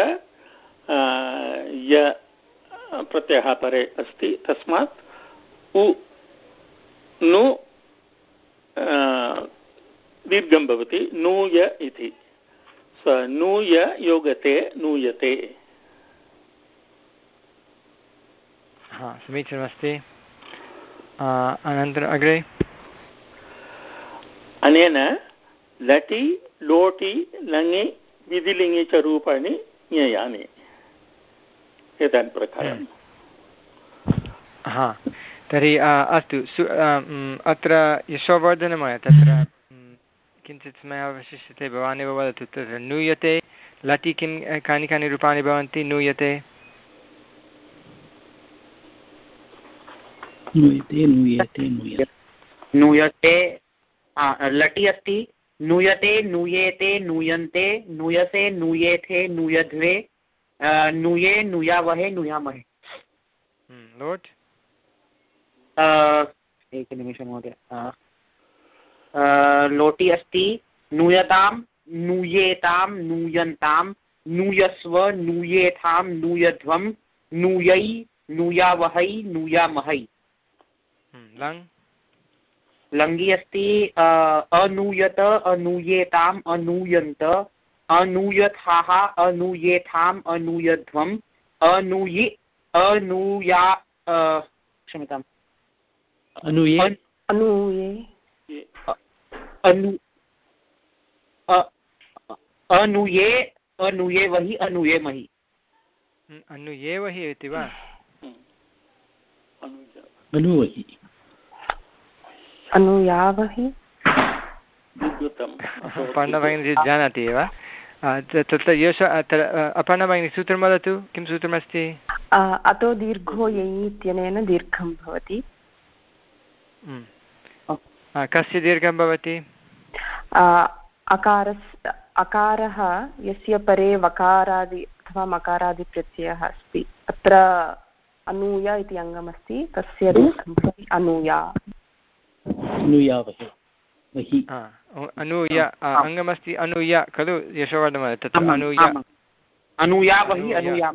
य प्रत्ययः परे अस्ति तस्मात् उ नु दीर्घं भवति नूय इति। सो नूय योगते नूयते। हा समीचीनमस्ति। अनन्तरम् अग्रे अनेन लटि लोटि लङि विधिलिङि च रूपाणि ज्ञेयानि एतानि प्रकारम्। हा तर्हि अस्तु अत्र यशोवर्धनमय तत्र किञ्चित् समयः अवशिष्यते। भवानेव वदतु तत्र नूयते लटि किं कानि कानि रूपाणि भवन्ति? नूयते नूयते नूयते नूयते नूयते लटि अस्ति नूयते नूयेते नूयन्ते नूयसे नूयेथे नूयध्वे नूये नूयावहे नूयामहे। लोट् एकनिमिषं महोदय। लोटि अस्ति नूयतां नूयेतां नूयन्तां नूयस्व नूयेथां नूयध्वं नूयै नूयावहै नूयामहै। लङ् लङ्गि अस्ति अनूयत अनूयेताम् अनूयन्त अनूयथाः अनूयेथाम् अनूयध्वम् अनूयि अनूया क्षम्यताम् अनूये अनूये अनु अनूये अनूये वहि अनूये महि। अनूये वहि इति वा? अनुवहि अनुयावहि पर्णभगिनी जानाति एव। तत्र यश अपर्णभगिनी सूत्रं वदतु किं सूत्रमस्ति? अतो दीर्घो यै इत्यनेन दीर्घं भवति। कस्य दीर्घं भवति? अकारस् अकारः यस्य परे वकारादि अथवा मकारादिप्रत्ययः अस्ति। अत्र अनूय इति अङ्गमस्ति तस्य दीर्घं भवति अनूया। अनूय अङ्गमस्ति अनूय खलु यशोवर्धन तत्र अनूय अनूयावहि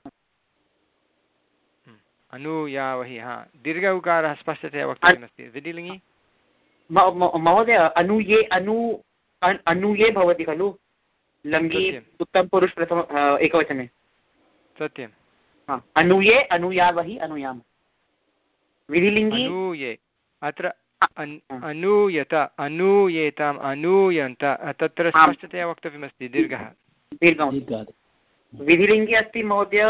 अनूयावहि। हा दीर्घ उकारः स्पष्टतया वक्तव्यमस्ति। विधिलिङि महोदय अनूये अनु अनूये भवति खलु लङ्गि उत्तमपुरुष प्रथम एकवचने। सत्यम्। अनूये अनूयावहि अनूयाम। विधिलिङ्गि अनूये अत्र अनूयत अनूयेताम् अनूयन्त तत्र स्पष्टतया वक्तव्यमस्ति दीर्घः दीर्घं विधिलिङ्गे अस्ति महोदय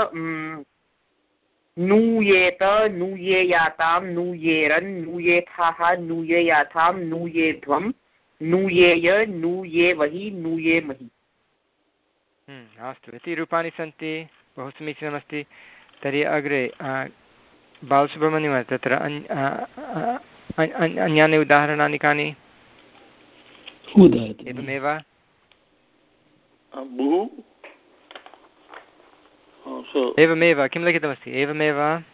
नूयेत नूयेयातां नूयेरन् नूयेथाः नूयेयाथां नूयेध्वं नूयेय नूयेवहि नूयेमहि। अस्तु इति रूपाणि सन्ति बहु समीचीनमस्ति। तर्हि अग्रे बालसुब्रह्मण्यं तत्र अन्यानि उदाहरणानि कानि? एवमेव एवमेव किं लिखितमस्ति? एवमेव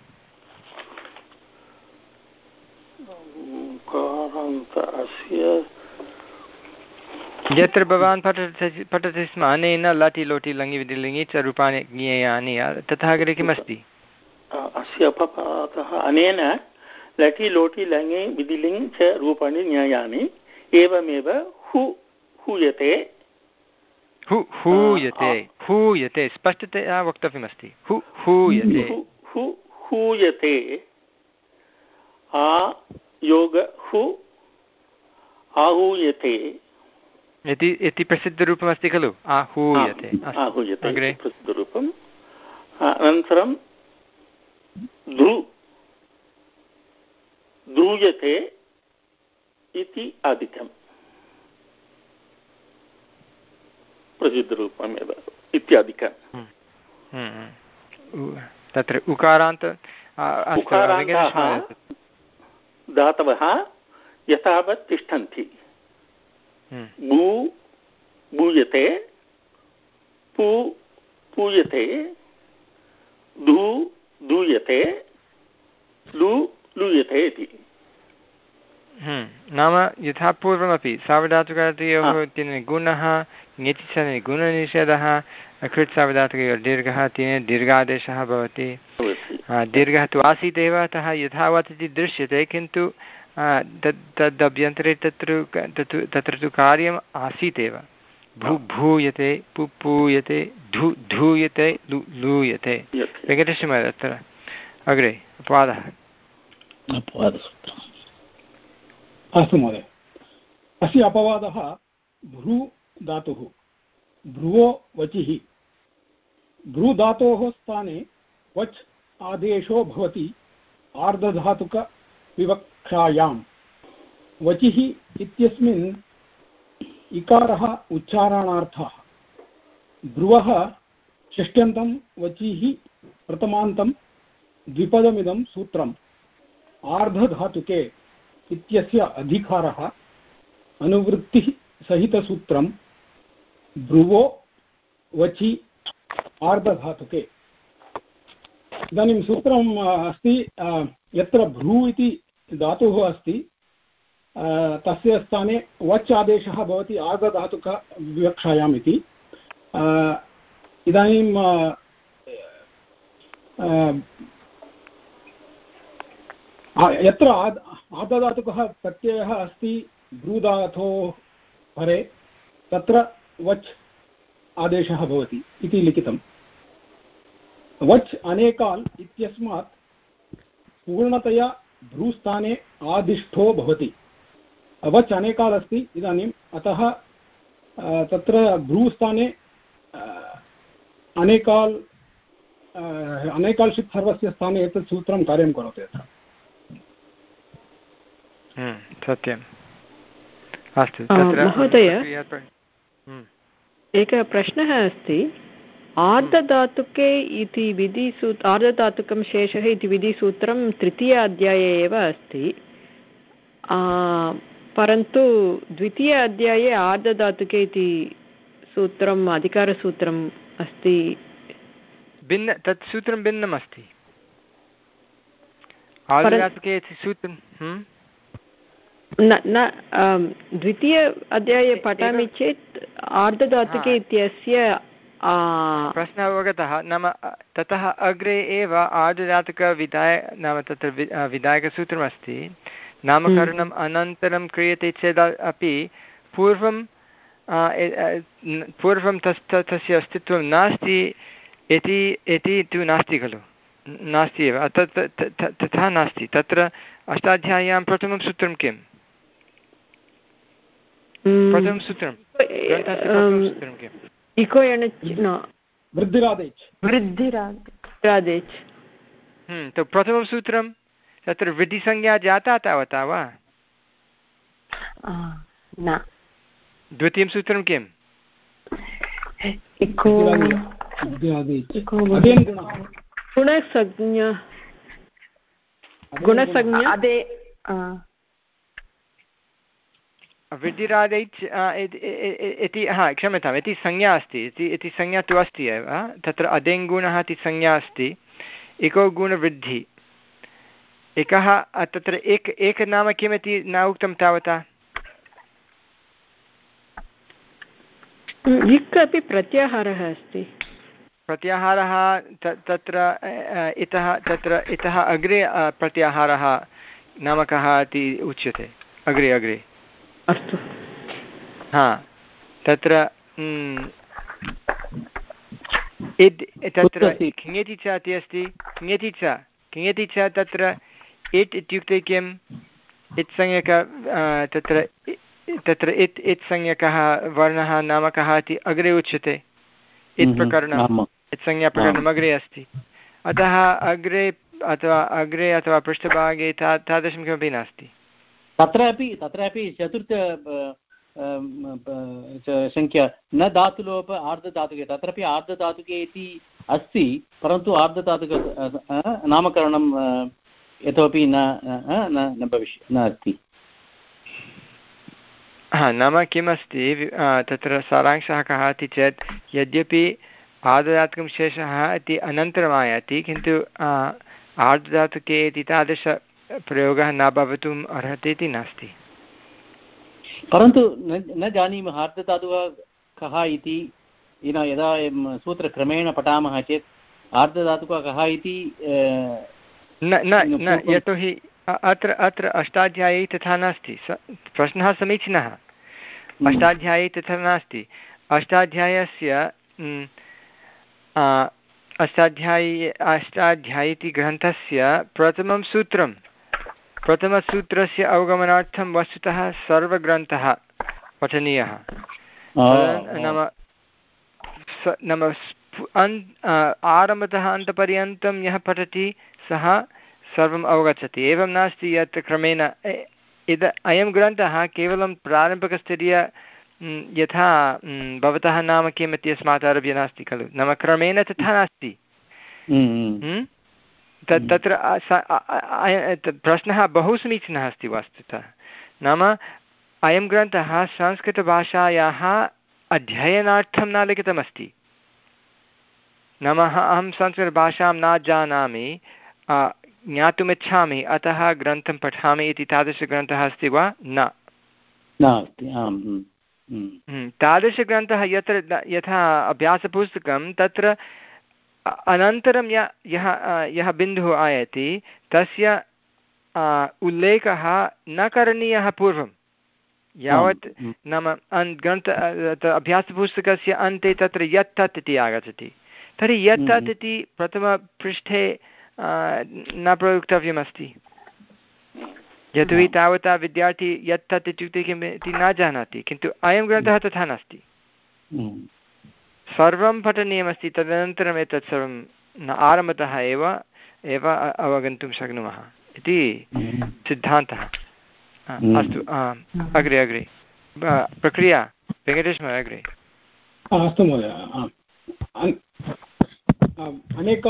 यत्र भवान् पठति पठति स्म अनेन लटि लोटि लङि विधिलिङि च रूपाणि ज्ञेयानि तथा अग्रे किमस्ति? अस्य अपपादः अनेन लटि लोटि लङि विधिलिङ् च रूपाणि ज्ञेयानि एवमेव हु हूयते हु हूयते हूयते स्पष्टतया वक्तव्यमस्ति हु हूयते हु हूयते आ योग हु आहूयते इति इति प्रसिद्धरूपमस्ति खलु आहूयते आहूयते प्रसिद्धरूपम् अनन्तरं ध्रु ध्रूयते इति अधिकम् प्रसिद्धरूपमेव इत्यादिकं तत्र उकारान्त धातवः यथावत् तिष्ठन्ति भू भूयते पू पूयते धू धूयते लू लूयते इति नाम यथा पूर्वमपि सार्वधातुकयोः तेन गुणः ङितिसने गुणनिषेधः अकृत् सार्वधातुकयोः दीर्घः तेन दीर्घादेशः भवति। दीर्घः तु आसीत् एव अतः यथावत् इति दृश्यते किन्तु तद् तदभ्यन्तरे तत्र तत्र तु कार्यम् आसीत् एव भू भूयते पुपूयते धू धूयते लू लूयते वेङ्कटेशमहोदय अत्र अग्रे अपवादः अस्तु महोदय अस्य अपवादः भ्रू धातुः भ्रुवो वचिः भ्रू धातोः स्थाने वच् आदेशो भवति आर्धधातुकविवक्षायां वचिः इत्यस्मिन् इकारः उच्चारणार्थः भ्रुवः षष्ट्यन्तं वचिः प्रथमान्तं द्विपदमिदं सूत्रम् आर्धधातुके इत्यस्य अधिकारः अनुवृत्तिः सहितसूत्रं भ्रुवो वचि आर्धधातुके। इदानीं सूत्रम् अस्ति यत्र भ्रू इति धातुः अस्ति तस्य स्थाने वच् आदेशः भवति आर्धधातुकविवक्षायाम् इति। इदानीं यत्र आर्धधातुकः प्रत्ययः अस्ति भ्रूधातोः परे तत्र वच् आदेशः भवति इति लिखितं। वच् अनेकाल् इत्यस्मात् पूर्णतया भ्रूस्थाने आदिष्ठो भवति। वच् अनेकाल् अस्ति इदानीम् अतः तत्र भ्रूस्थाने अनेकाल् अनेकाल् षित् सर्वस्य स्थाने एतत् सूत्रं कार्यं करोति अत्र। सत्यम् अस्तु महोदय एकः प्रश्नः अस्ति आर्धधातुके इति विधिसूत्र आर्धधातुकं शेषः इति विधिसूत्रं तृतीय अध्याये एव अस्ति परन्तु द्वितीय अध्याये आर्धधातुके इति सूत्रम् अधिकारसूत्रम् अस्ति भिन्न तत् सूत्रं भिन्नम् अस्ति आर्धधातुके इति सूत्रं न न द्वितीय अध्याये पठामि चेत् आर्धधातुके इत्यस्य प्रश्नः अवगतः नाम ततः अग्रे एव आर्धधातुकविधाय नाम तत्र विधायकसूत्रमस्ति नामकरणम् अनन्तरं क्रियते चेत् अपि पूर्वं पूर्वं तस् तस्य अस्तित्वं नास्ति इति इति तु नास्ति खलु नास्ति एव तथा नास्ति तत्र अष्टाध्याय्यां प्रथमं सूत्रं किम्? प्रथमं सूत्रं ग्रन्थस्य प्रथमं सूत्रं किम्? इको एणच् न वृद्धिरादेच् वृद्धिरादेच् तो प्रथमं सूत्रं तत्र वृद्धिसंज्ञा जाता तावता वा? न। द्वितीयं सूत्रं किम्? गुणसंज्ञा गुणसंज्ञा वृद्धिरादैच् इति हा क्षम्यताम् इति संज्ञा अस्ति इति संज्ञा तु अस्ति एव तत्र अदेङ्गुणः इति संज्ञा अस्ति इको गुणवृद्धि एकः तत्र एक एकनाम किमिति न उक्तं तावता इक् अपि प्रत्याहारः अस्ति प्रत्याहारः तत्र इतः तत्र इतः अग्रे प्रत्याहारः नाम कः इति उच्यते अग्रे अग्रे अस्तु हा तत्र इद् तत्र किङति च इति अस्ति किङति च किङति च तत्र इट् इत्युक्ते किम् इत्संज्ञक तत्र तत्र इत् इत्संज्ञकः वर्णः नाम कः इति अग्रे उच्यते इत् प्रकरणम् इत्संज्ञाप्रकरणम् अग्रे अस्ति अतः अग्रे अथवा अग्रे अथवा पृष्ठभागे ता तादृशं किमपि नास्ति तत्रापि तत्रापि चतुर्थ संख्या न धातुलोप आर्धधातुके तत्रापि आर्धधातुके इति अस्ति परन्तु आर्धधातुक नामकरणं यतोपि न न भविष्यति न अस्ति हा नाम किमस्ति तत्र सारांशः कः इति चेत् यद्यपि आर्धधातुकं शेषः इति अनन्तरम् आयाति किन्तु आर्धधातुके इति तादृशप्रयोगः न भवितुम् अर्हति इति नास्ति परन्तु न न जानीमः आर्धधातुः कः इति यदा सूत्रक्रमेण पठामः चेत् आर्धधातुकः कः इति न न यतोहि अत्र अत्र अष्टाध्यायी तथा नास्ति प्रश्नः समीचीनः अष्टाध्यायी तथा नास्ति अष्टाध्यायस्य अष्टाध्यायी अष्टाध्यायी इति ग्रन्थस्य प्रथमं सूत्रं प्रथमसूत्रस्य अवगमनार्थं वस्तुतः सर्वग्रन्थः पठनीयः नाम नाम आरम्भतः अन्तपर्यन्तं यः पठति सः सर्वम् अवगच्छति एवं नास्ति यत् क्रमेण इद अयं ग्रन्थः केवलं प्रारम्भिकस्तरीय यथा भवतः नाम किम् इत्यस्मात् आरभ्य नास्ति खलु नाम क्रमेण तथा नास्ति तत् तत्र प्रश्नः बहु समीचीनः अस्ति वस्तुतः नाम अयं ग्रन्थः संस्कृतभाषायाः अध्ययनार्थं न लिखितमस्ति नाम अहं संस्कृतभाषां न जानामि ज्ञातुमिच्छामि अतः ग्रन्थं पठामि इति तादृशग्रन्थः अस्ति वा न तादृशग्रन्थः यत्र यथा अभ्यासपुस्तकं तत्र अनन्तरं य यः यः बिन्दुः आयाति तस्य उल्लेखः न करणीयः पूर्वं यावत् नाम ग्रन्थ अभ्यासपुस्तकस्य अन्ते तत्र यत् तत् इति आगच्छति तर्हि यत् तत् इति प्रथमपृष्ठे न प्रयोक्तव्यमस्ति यतोहि तावता विद्यार्थी यत् तत् इत्युक्ते किम् इति न जानाति किन्तु अयं ग्रन्थः तथा नास्ति सर्वं पठनीयमस्ति तदनन्तरम् एतत् सर्वं न आरम्भतः एव एव अवगन्तुं शक्नुमः इति सिद्धान्तः अस्तु अग्रे अग्रे प्रक्रिया वेङ्कटेशमहोदय अग्रे अस्तु महोदय अनेक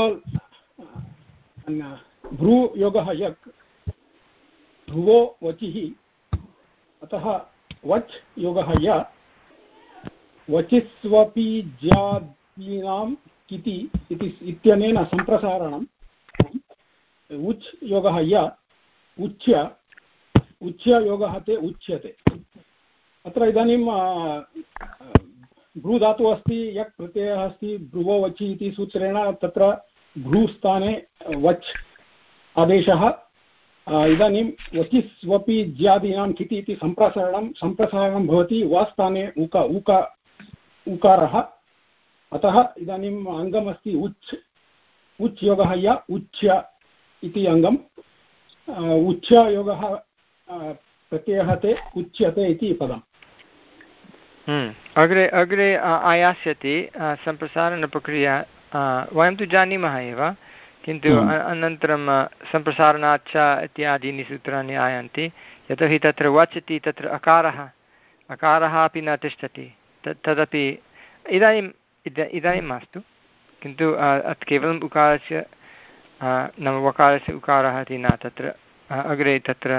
भ्रूयोगः यक् ध्रुवो वचिः अतः वच् योगः य वचिस्वपि ज्यादीनां किति इति इत्यनेन सम्प्रसारणम् उच् योगः य उच्य उच्य योगः ते उच्यते अत्र इदानीं भ्रूधातुः अस्ति यक् प्रत्ययः अस्ति भ्रुवो वचि इति सूत्रेण तत्र भ्रूस्थाने वच् आदेशः इदानीं वचिस्वपि ज्यादीनां किति इति सम्प्रसारणं सम्प्रसारणं भवति वास्थाने उक उक उकारः अतः इदानीम् अङ्गमस्ति उच् उच् योगः य उच्य इति अङ्गम् उच्चयोगः प्रत्ययः ते उच्यते इति पदम्। अग्रे अग्रे आयास्यति सम्प्रसारणप्रक्रिया। वयं तु जानीमः एव, किन्तु अनन्तरं सम्प्रसारणात् च इत्यादीनि सूत्राणि आयान्ति, यतोहि तत्र वच् इति तत्र अकारः अकारः अपि न तिष्ठति, तत् तदपि इदानीम् इदानीं मास्तु, किन्तु केवलम् उकारस्य नाम वकारस्य उकारः इति न, तत्र अग्रे तत्र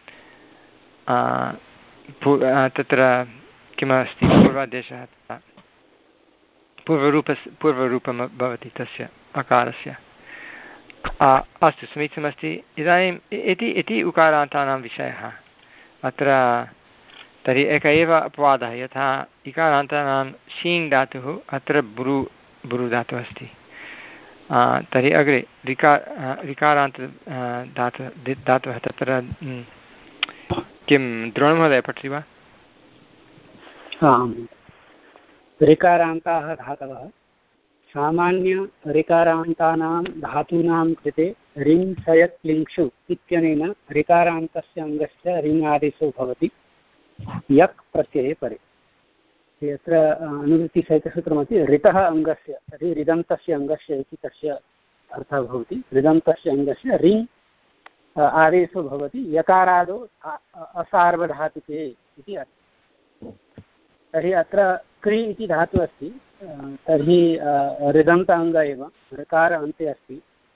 तत्र किमस्ति पूर्वादेशः, पूर्वरूपस्य पूर्वरूपं भवति तस्य अकारस्य। अस्तु, समीचीनमस्ति। इदानीम् इति इति उकारान्तानां विषयः अत्र। तर्हि एक एव अपवादः, यथा इकारान्तानां शीङ् धातुः अत्र ब्रू ब्रू धातुः अस्ति। तर्हि अग्रे ऋकार ऋकारान्त धातु धातुः तत्र किं द्रोणमहोदय पठति वा? आम्, ऋकारान्ताः धातवः सामान्य ऋकारान्तानां धातूनां कृते रिङ् सयत् लिङ्क्षु इत्यनेन ऋकारान्तस्य अङ्गस्य रिङ् आदेशो भवति यक् प्रत्यये परे। यत्र अनुवृत्तिसहितसूत्रमस्ति ऋतः अङ्गस्य तर्हि ऋदन्तस्य अङ्गस्य इति तस्य अर्थः भवति। ऋदन्तस्य अङ्गस्य रिङ् आदेशो भवति यकारादौ असार्वधातुके इति अर्थः। तर्हि अत्र क्रि इति धातुः अस्ति, तर्हि ऋदन्त अङ्ग एव ऋकार अन्ते अस्ति।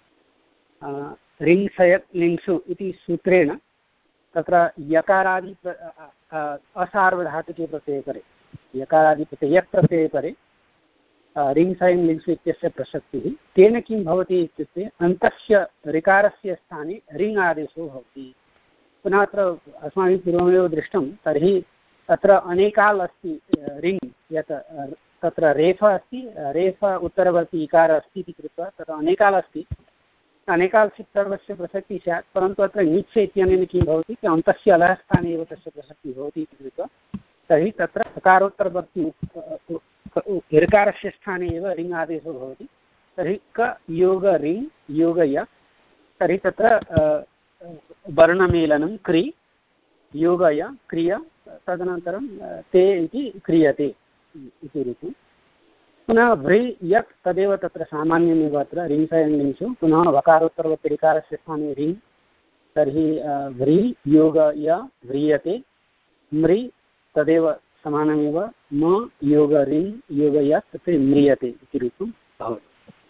रिङ् सयत् लिङ्क्षु इति सूत्रेण तत्र यकारादि असार्वधातुके प्रत्यये परे यकारादिप्रत्यये यक् प्रत्यये परे रिङ् सयन् लिङ्क्षु इत्यस्य प्रसक्तिः। तेन किं भवति इत्युक्ते अन्तस्य ऋकारस्य स्थाने रिङ् आदेशो भवति। पुनः अत्र अस्माभिः पूर्वमेव दृष्टं, तर्हि तत्र अनेकाल् अस्ति रिङ्, यत् तत्र रेफ अस्ति, रेफ उत्तरवर्ती इकार अस्ति इति कृत्वा तत्र अनेकाल् अस्ति। अनेकाल् सर्वस्य प्रसक्तिः स्यात्, परन्तु अत्र ङिच्छ इत्यनेन किं भवति, अन्तस्य अधः स्थाने एव तस्य प्रसक्तिः भवति इति कृत्वा तर्हि तत्र अकारोत्तरवर्ती ऋकारस्य स्थाने एव रिङ् आदेशो भवति। तर्हि क योग रिङ् योग य, तर्हि तत्र वर्णमेलनं क्रि योगय क्रिया, तदनन्तरं ते इति क्रियते इति रीति। पुनः व्रि यक् तदेव तत्र सामान्यमेव अत्र रिङ् सयन् लिङ्क्षु, पुनः वकारोत्तरवर्ति ऋकारस्य स्थाने रिङ्, तर्हि व्रि योग य व्रियते, म्रि तदेव समानमेव म योग रिङ् योग यत् तत्र म्रियते इति रूपं भवति।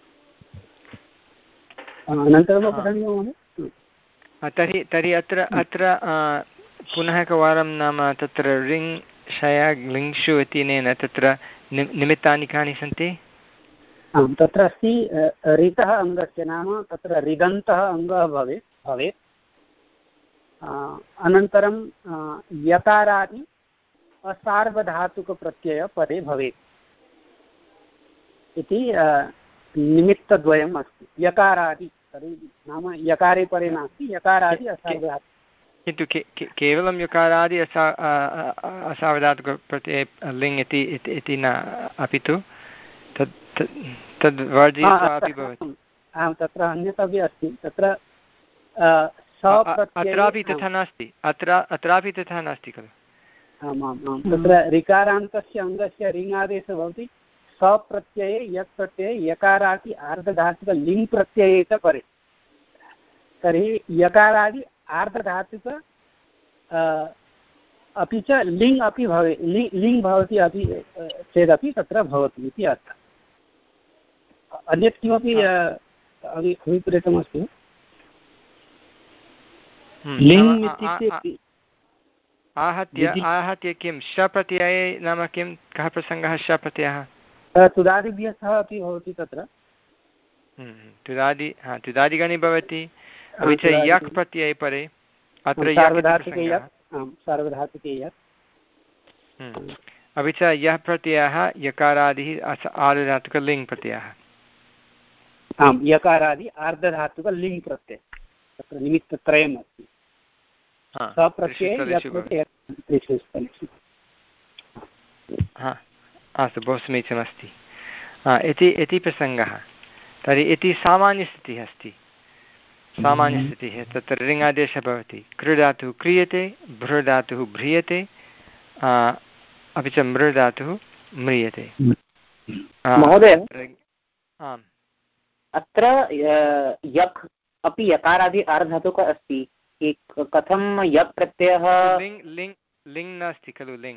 अनन्तरं पठामि महोदय। तर्हि तर्हि अत्र अत्र पुनः एकवारं नाम तत्र रिङ् शय लिङ्क्षु इत्यनेन तत्र नि निमित्तानि कानि सन्ति? आं, तत्र अस्ति ऋतः अङ्गस्य, नाम तत्र ऋदन्तः अङ्गः भवेत् भवेत् अनन्तरं यकारादि असार्वधातुकप्रत्यय पदे भवेत् इति निमित्तद्वयम् अस्ति। यकारादि तर्हि नाम यकारे परे नास्ति, यकारादि असार्वधातु, किन्तु केवलं यकारादि असा असार्वधातुकप्रत्यये लिङ् इति न, अपि तु तद् तद् वर्जयित्वा अपि भवति। आं, तत्र अन्यतपि अस्ति, तत्र अत्रापि तथा नास्ति, अत्र अत्रापि तथा नास्ति खलु? आम् आम् आं, तत्र ऋकारान्तस्य अङ्गस्य रिङ् आदेशः भवति सप्रत्यये यक् प्रत्यये यकारादि आर्धधातुक लिङ् प्रत्यये च परे। तर्हि यकारादि आर्धधातुक अपि च लिङ् अपि भवेत्, लिङ् भवति अपि चेदपि तत्र भवति इति अर्थः। अन्यत् किमपि अभिप्रेतमस्ति? लिङ् इत्युक्ते आहत्य आहत्य किं शप्रत्यये नाम किं, कः प्रसङ्गः शप्रत्ययः? तुदादिभ्यः सह अपि भवति तत्र। तुदादि हा तुदादिगणे भवति, अपि च यक् प्रत्यये परे अत्र सार्वधातुके यक्, सार्वधातुके यक्, अपि च यः प्रत्ययः यकारादिः आर्धधातुकलिङ् प्रत्ययः। आम्, यकारादि आर्धधातुकलिङ् प्रत्ययः, तत्र निमित्तत्रयम् अस्ति। अस्तु, बहु समीचीनमस्ति। इति इति प्रसङ्गः। तर्हि इति सामान्यस्थितिः अस्ति। सामान्यस्थितिः तत्र रिङ्गादेशः भवति कृधातुः क्रियते भृधातुः भ्रियते अपि च मृधातुः म्रियते। महोदय आम् अत्र यक् अपि यकारादि अर्धधातुकः अस्ति कथं यक् प्रत्ययः लिङ् लिङ् लिङ् नास्ति खलु लिङ्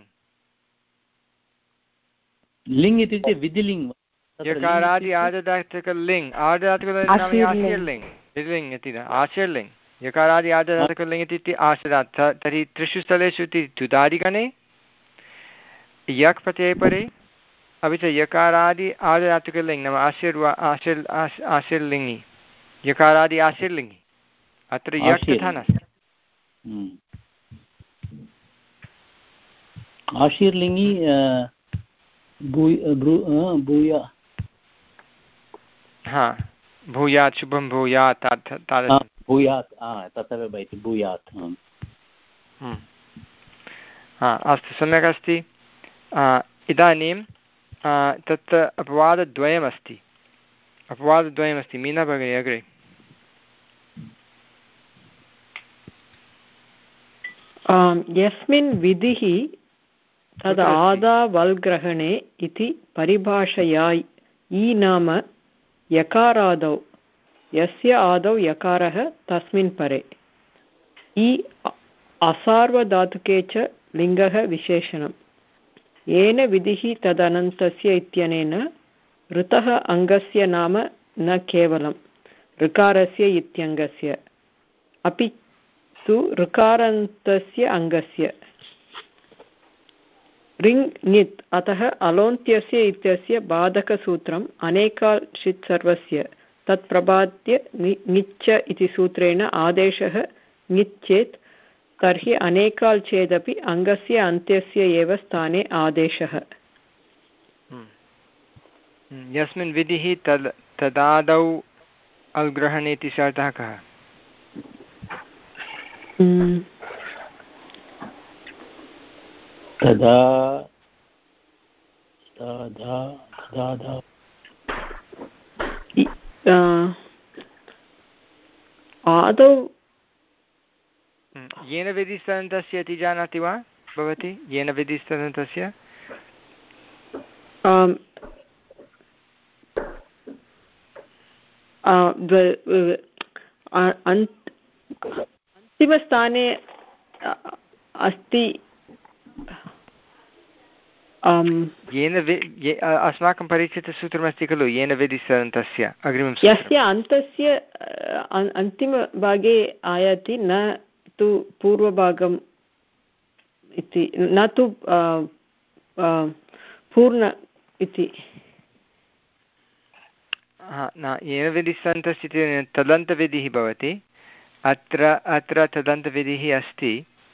लिङ् इत्युक्ते विधिलिङ् यकारादि आर्धधातुकलिङ् आर्धधातुकलिङ् नाम आशीर्लिङ् विधिलिङ् इति न आशीर्लिङ् यकारादि आर्धधातुकलिङ् इति आशीर्दात् तर्हि त्रिषु स्थलेषु इति तुदादिगणे यक् प्रत्यये परे अपि च यकारादि आर्धधातुकलिङ् नाम आशीर्वा आशीर् आशीर्लिङ्गि यकारादि आशीर्लिङ्गि अत्र यक् तथा नास्ति आशीर्लिङ्गि भूया हा भूयात् शुभं भूयात् तादृशं भूयात् तथैव भवति भूयात् हा अस्तु सम्यक् अस्ति। इदानीं तत्र अपवादद्वयमस्ति अपवादद्वयमस्ति मीना भगिनी अग्रे यस्मिन् विधिः तद् आदावल्ग्रहणे इति परिभाषया ई नाम यकारादौ यस्य आदौ यकारः तस्मिन् परे ई असार्वधातुके च लिङ्गः विशेषणं येन विधिः तदनन्तस्य इत्यनेन ऋतः अङ्गस्य नाम न केवलं ऋकारस्य इत्यङ्गस्य अपि तु ऋकारान्तस्य अङ्गस्य रिङ् ङित् अतः अलोन्त्यस्य इत्यस्य बाधकसूत्रम् अनेकाल् सर्वस्य तत्प्रपाद्य ङिच्च इति सूत्रेण आदेशः ङित् चेत् तर्हि अनेकाल् चेदपि अङ्गस्य अन्त्यस्य एव स्थाने आदेशः। यस्मिन् विधिः तद् तदादौ अल्ग्रहणे इति अर्थः कः? तदा तदा तदा आदौ येन विधिस्तदन्तस्य इति जानाति वा भवती येन विधिस्तदन्तस्य? अन्तिमस्थाने अस्ति येन अस्माकं परिचितसूत्रमस्ति खलु येन विधिस्तदन्तस्य अग्रिमं यस्य अन्तस्य अन्तिमभागे आयाति न तु पूर्वभागम् इति न तु पूर्ण इति न येन विधिस्तदन्तस्य इति तदन्तविधिः भवति अत्र अत्र तदन्तविधिः अस्ति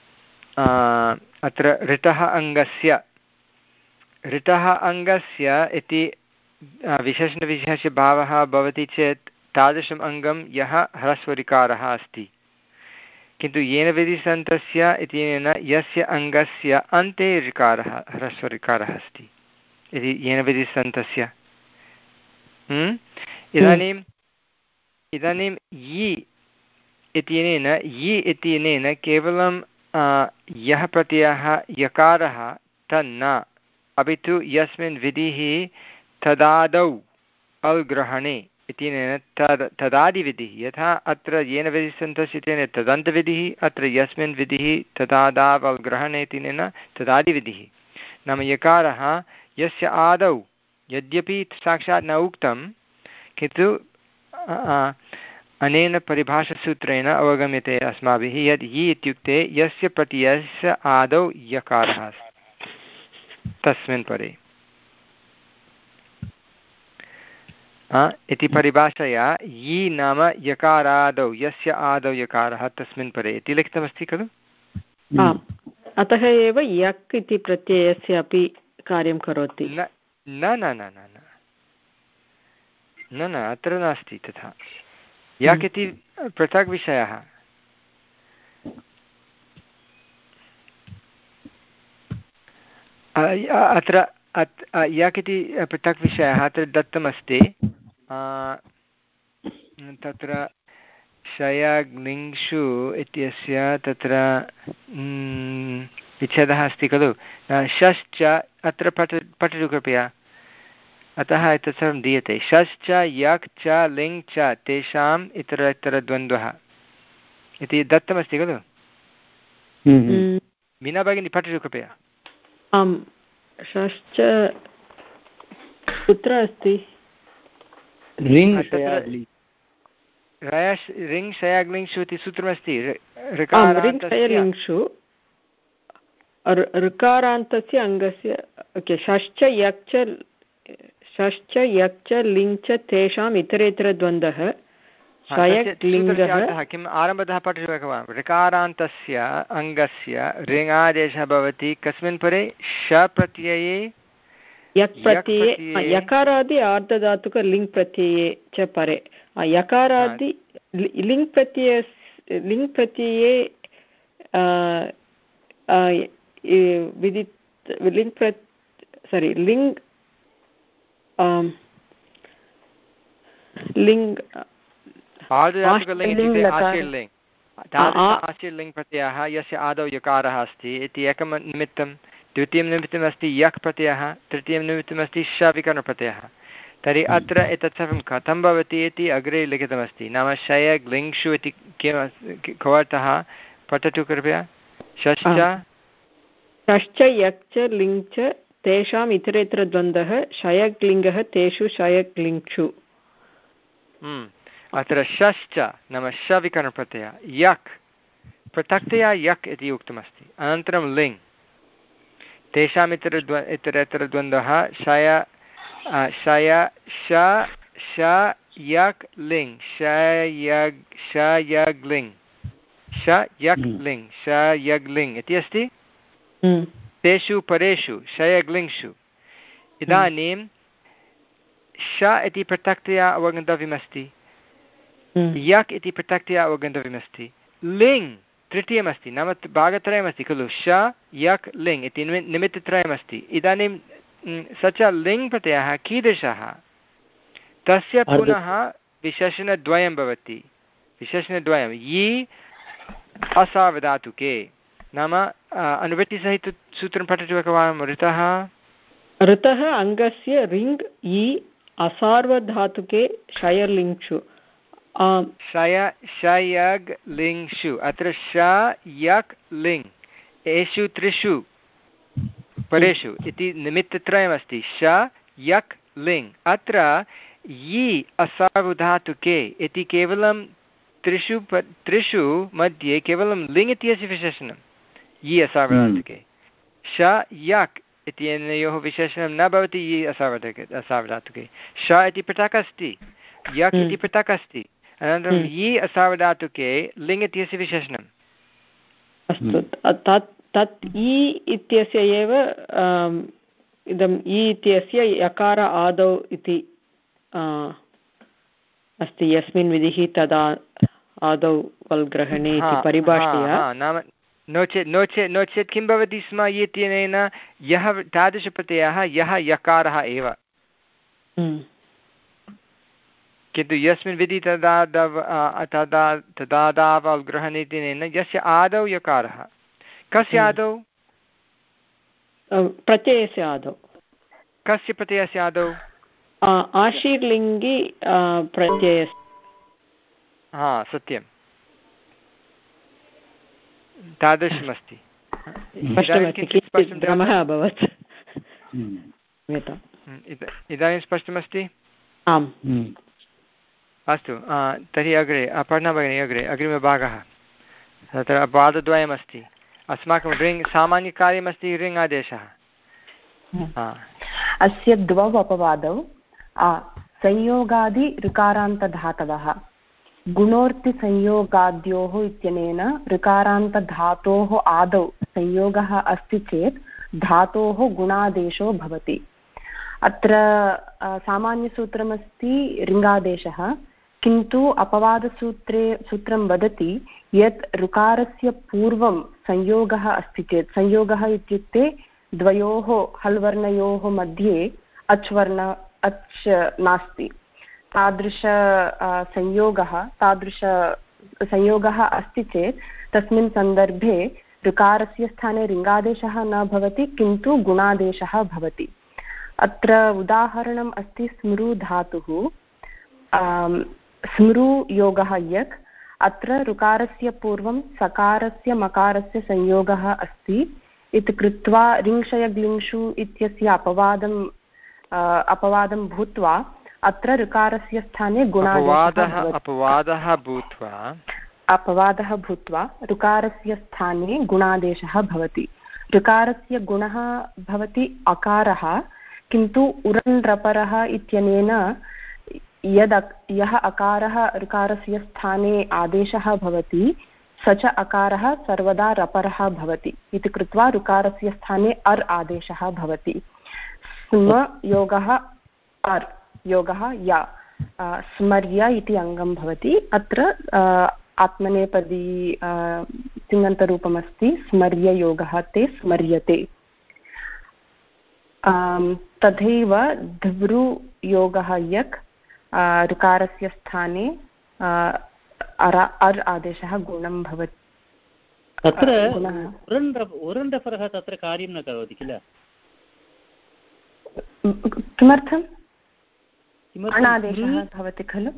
अत्र ऋतः अङ्गस्य ऋतः अङ्गस्य इति विशेषणविशेषभावः भवति चेत् तादृशम् अङ्गं यः ह्रस्वरिकारः अस्ति किन्तु येन विधिस्तदन्तस्य इत्यनेन यस्य अङ्गस्य अन्ते ऋकारः ह्रस्वरिकारः अस्ति इति येन विधिस्तदन्तस्य इदानीम् इदानीं यि इत्यनेन यि इत्यनेन केवलं यः प्रत्ययः यकारः तन्न अपि तु यस्मिन् विधिः तदादौ अल्ग्रहणे इत्यनेन तद् तदादिविधिः यथा अत्र येन विधिस्तदन्तस्य इत्यनेन तदन्तविधिः अत्र यस्मिन् विधिः तदादाव अल्ग्रहणे इत्यनेन तदादिविधिः नाम यकारः यस्य आदौ यद्यपि साक्षात् न उक्तं किन्तु अनेन परिभाषासूत्रेण अवगम्यते अस्माभिः यद् यि इत्युक्ते यस्य प्रत्ययस्य आदौ यकारः अस्ति तस्मिन् परे इति परिभाषया यि नाम यकारादौ यस्य आदौ यकारः तस्मिन् परे इति लिखितमस्ति खलु? अतः एव यक् इति प्रत्ययस्य अपि कार्यं करोति। न न न न न न अत्र नास्ति तथा यक् इति पृथक् विषयः अत्र यक् इति पृथक् विषयः अत्र दत्तमस्ति तत्र शयग्लिङ्षु इत्यस्य तत्र विच्छेदः अस्ति खलु शश्च अत्र पठ पठतु कृपया अतः एतत् सर्वं दीयते शश्च यक् च लिङ् च तेषाम् इतरेतरद्वन्द्वः इति दत्तमस्ति खलु मीना भगिनी पठतु कृपया आम् शश्च कुत्र अस्ति रिङ् शयाग्लिङ्षु इति सूत्रमस्ति ऋकारान्तस्य ऋकारान्तस्य अङ्गस्य ओके षश्च यक् च षश्च यक् च लिङ् च तेषाम् इतरेतरद्वन्द्वः लिङ्गः किम् आरम्भतः पठतु एकवारं ऋकारान्तस्य अङ्गस्य ऋङादेशः भवति कस्मिन् परे श प्रत्यये यक् प्रत्यये यकारादि आर्धधातुक लिङ् प्रत्यये च परे यकारादि लिङ् प्रत्यये लिङ् प्रत्यये विदि लिङ् प्र सारि लिङ् लिङ् आशीर्लिङ् प्रत्ययः यस्य आदौ यकारः अस्ति इति एकं निमित्तं द्वितीयं निमित्तमस्ति यक् प्रत्ययः तृतीयं निमित्तमस्ति श विकरणप्रत्ययः तर्हि अत्र एतत् सर्वं कथं भवति इति अग्रे लिखितमस्ति नाम शयग् लिङ्क्षु इति किं कोऽर्थः पठतु कृपया षश्च षश्च यक् च लिङ् च तेषाम् इतरेतरद्वन्द्वः शयग् लिङ्गः तेषु शयग् लिङ्क्षु अत्र षश्च नाम श विकरणप्रत्ययः यक् पृथक्तया यक् इति उक्तमस्ति अनन्तरं लिङ् तेषाम् इतरद्व इतरेतरद्वन्द्वः शय शय श श यक् लिङ् शयग् शयग् लिङ् श यक् लिङ् शयग् लिङ् इति अस्ति तेषु परेषु शयग्लिङ्षु इदानीं श इति पृथक्तया अवगन्तव्यमस्ति यक् इति पृथक्तया अवगन्तव्यमस्ति लिङ् तृतीयमस्ति नाम भागत्रयमस्ति खलु श यक् लिङ् इति निमित्तत्रयमस्ति इदानीं स च लिङ् प्रत्ययः कीदृशः तस्य पुनः विशेषणद्वयं भवति विशेषणद्वयं यि असावधातुके नाम अनुवृत्तिसहित सूत्रं पठतु एकवारं ऋतः ऋतः अङ्गस्य रिङ् इ असार्वधातुके शयलिङ्क्षु शय शयग् लिङ्क्षु अत्र श यक् लिङ् एषु त्रिषु परेषु इति निमित्तत्रयमस्ति श यक् लिङ् अत्र यि असार्वधातुके इति केवलं त्रिषु त्रिषु मध्ये केवलं लिङ् इत्यस्य विशेषणं यि असार्वधातुके श यक् इत्यनयोः विशेषणं न भवति यि असार्वधातुके असार्वधातुके श इति पृथक् अस्ति यक् इति पृथक् अस्ति अनन्तरं यि असार्वधातुके लिङ् इत्यस्य विशेषणम् अस्तु तत् तत् इ इत्यस्य एव इदम् इ इत्यस्य यकार आदौ इति अस्ति यस्मिन् विधिः तदा आदौ वल्ग्रहणे इति परिभाषया नाम नो चेत् नो चेत् नो चेत् किं भवति स्म इत्यनेन यः तादृशप्रत्ययः यः यकारः एव किन्तु यस्मिन् विधि तदा तदा तदादावल्ग्रहणे इत्यनेन यस्य आदौ यकारः कस्य आदौ प्रत्ययस्य आदौ कस्य प्रत्ययस्य आदौ आशीर्लिङ्गि प्रत्ययस्य हा सत्यं तादृशमस्ति भ्रमः अभवत् इदानीं स्पष्टमस्ति आम् अस्तु तर्हि अग्रे अपर्णा भगिनी अग्रे अग्रिमभागः तत्र पादद्वयमस्ति अस्माकं ऋङ् सामान्यकार्यमस्ति ऋङ् आदेशः अस्य द्वौ अपवादौ संयोगादि ऋकारान्तधातवः गुणोर्तिसंयोगाद्योः इत्यनेन ऋकारान्तधातोः आदौ संयोगः अस्ति चेत् धातोः गुणादेशो भवति अत्र सामान्यसूत्रमस्ति ऋङ्गादेशः किन्तु अपवादसूत्रे सूत्रं वदति यत् ऋकारस्य पूर्वं संयोगः अस्ति चेत् संयोगः इत्युक्ते द्वयोः हल्वर्णयोः मध्ये अच् वर्ण अच् नास्ति तादृश संयोगः तादृश संयोगः अस्ति चेत् तस्मिन् सन्दर्भे ऋकारस्य स्थाने रिङ्गादेशः न भवति किन्तु गुणादेशः भवति। अत्र उदाहरणम् अस्ति स्मृ धातुः स्मृ योगः यक् अत्र ऋकारस्य पूर्वं सकारस्य मकारस्य संयोगः अस्ति इति कृत्वा ऋङ्क्षयग्लिङ्षु इत्यस्य अपवादं अपवादं भूत्वा अत्र ऋकारस्य स्थाने गुणादेशः अपवादः भूत्वा अपवादः भूत्वा ऋकारस्य स्थाने गुणादेशः भवति। ऋकारस्य गुणः भवति अकारः किन्तु उरन् रपरः इत्यनेन यद् यः अकारः ऋकारस्य स्थाने आदेशः भवति स च अकारः सर्वदा रपरः भवति इति कृत्वा ऋकारस्य स्थाने अर् आदेशः भवति। स्म योगः अर् योगः या स्मर्य इति अङ्गं भवति। अत्र आत्मनेपदी तिङन्तरूपमस्ति स्मर्ययोगः ते स्मर्यते। तथैव धृ योगः यक् ऋकारस्य स्थाने अर् आदेशः गुणं भवति। तत्र उरन् रपरः तत्र कार्यं न करोति किल? किमर्थम्? अणादेशः भवति खलु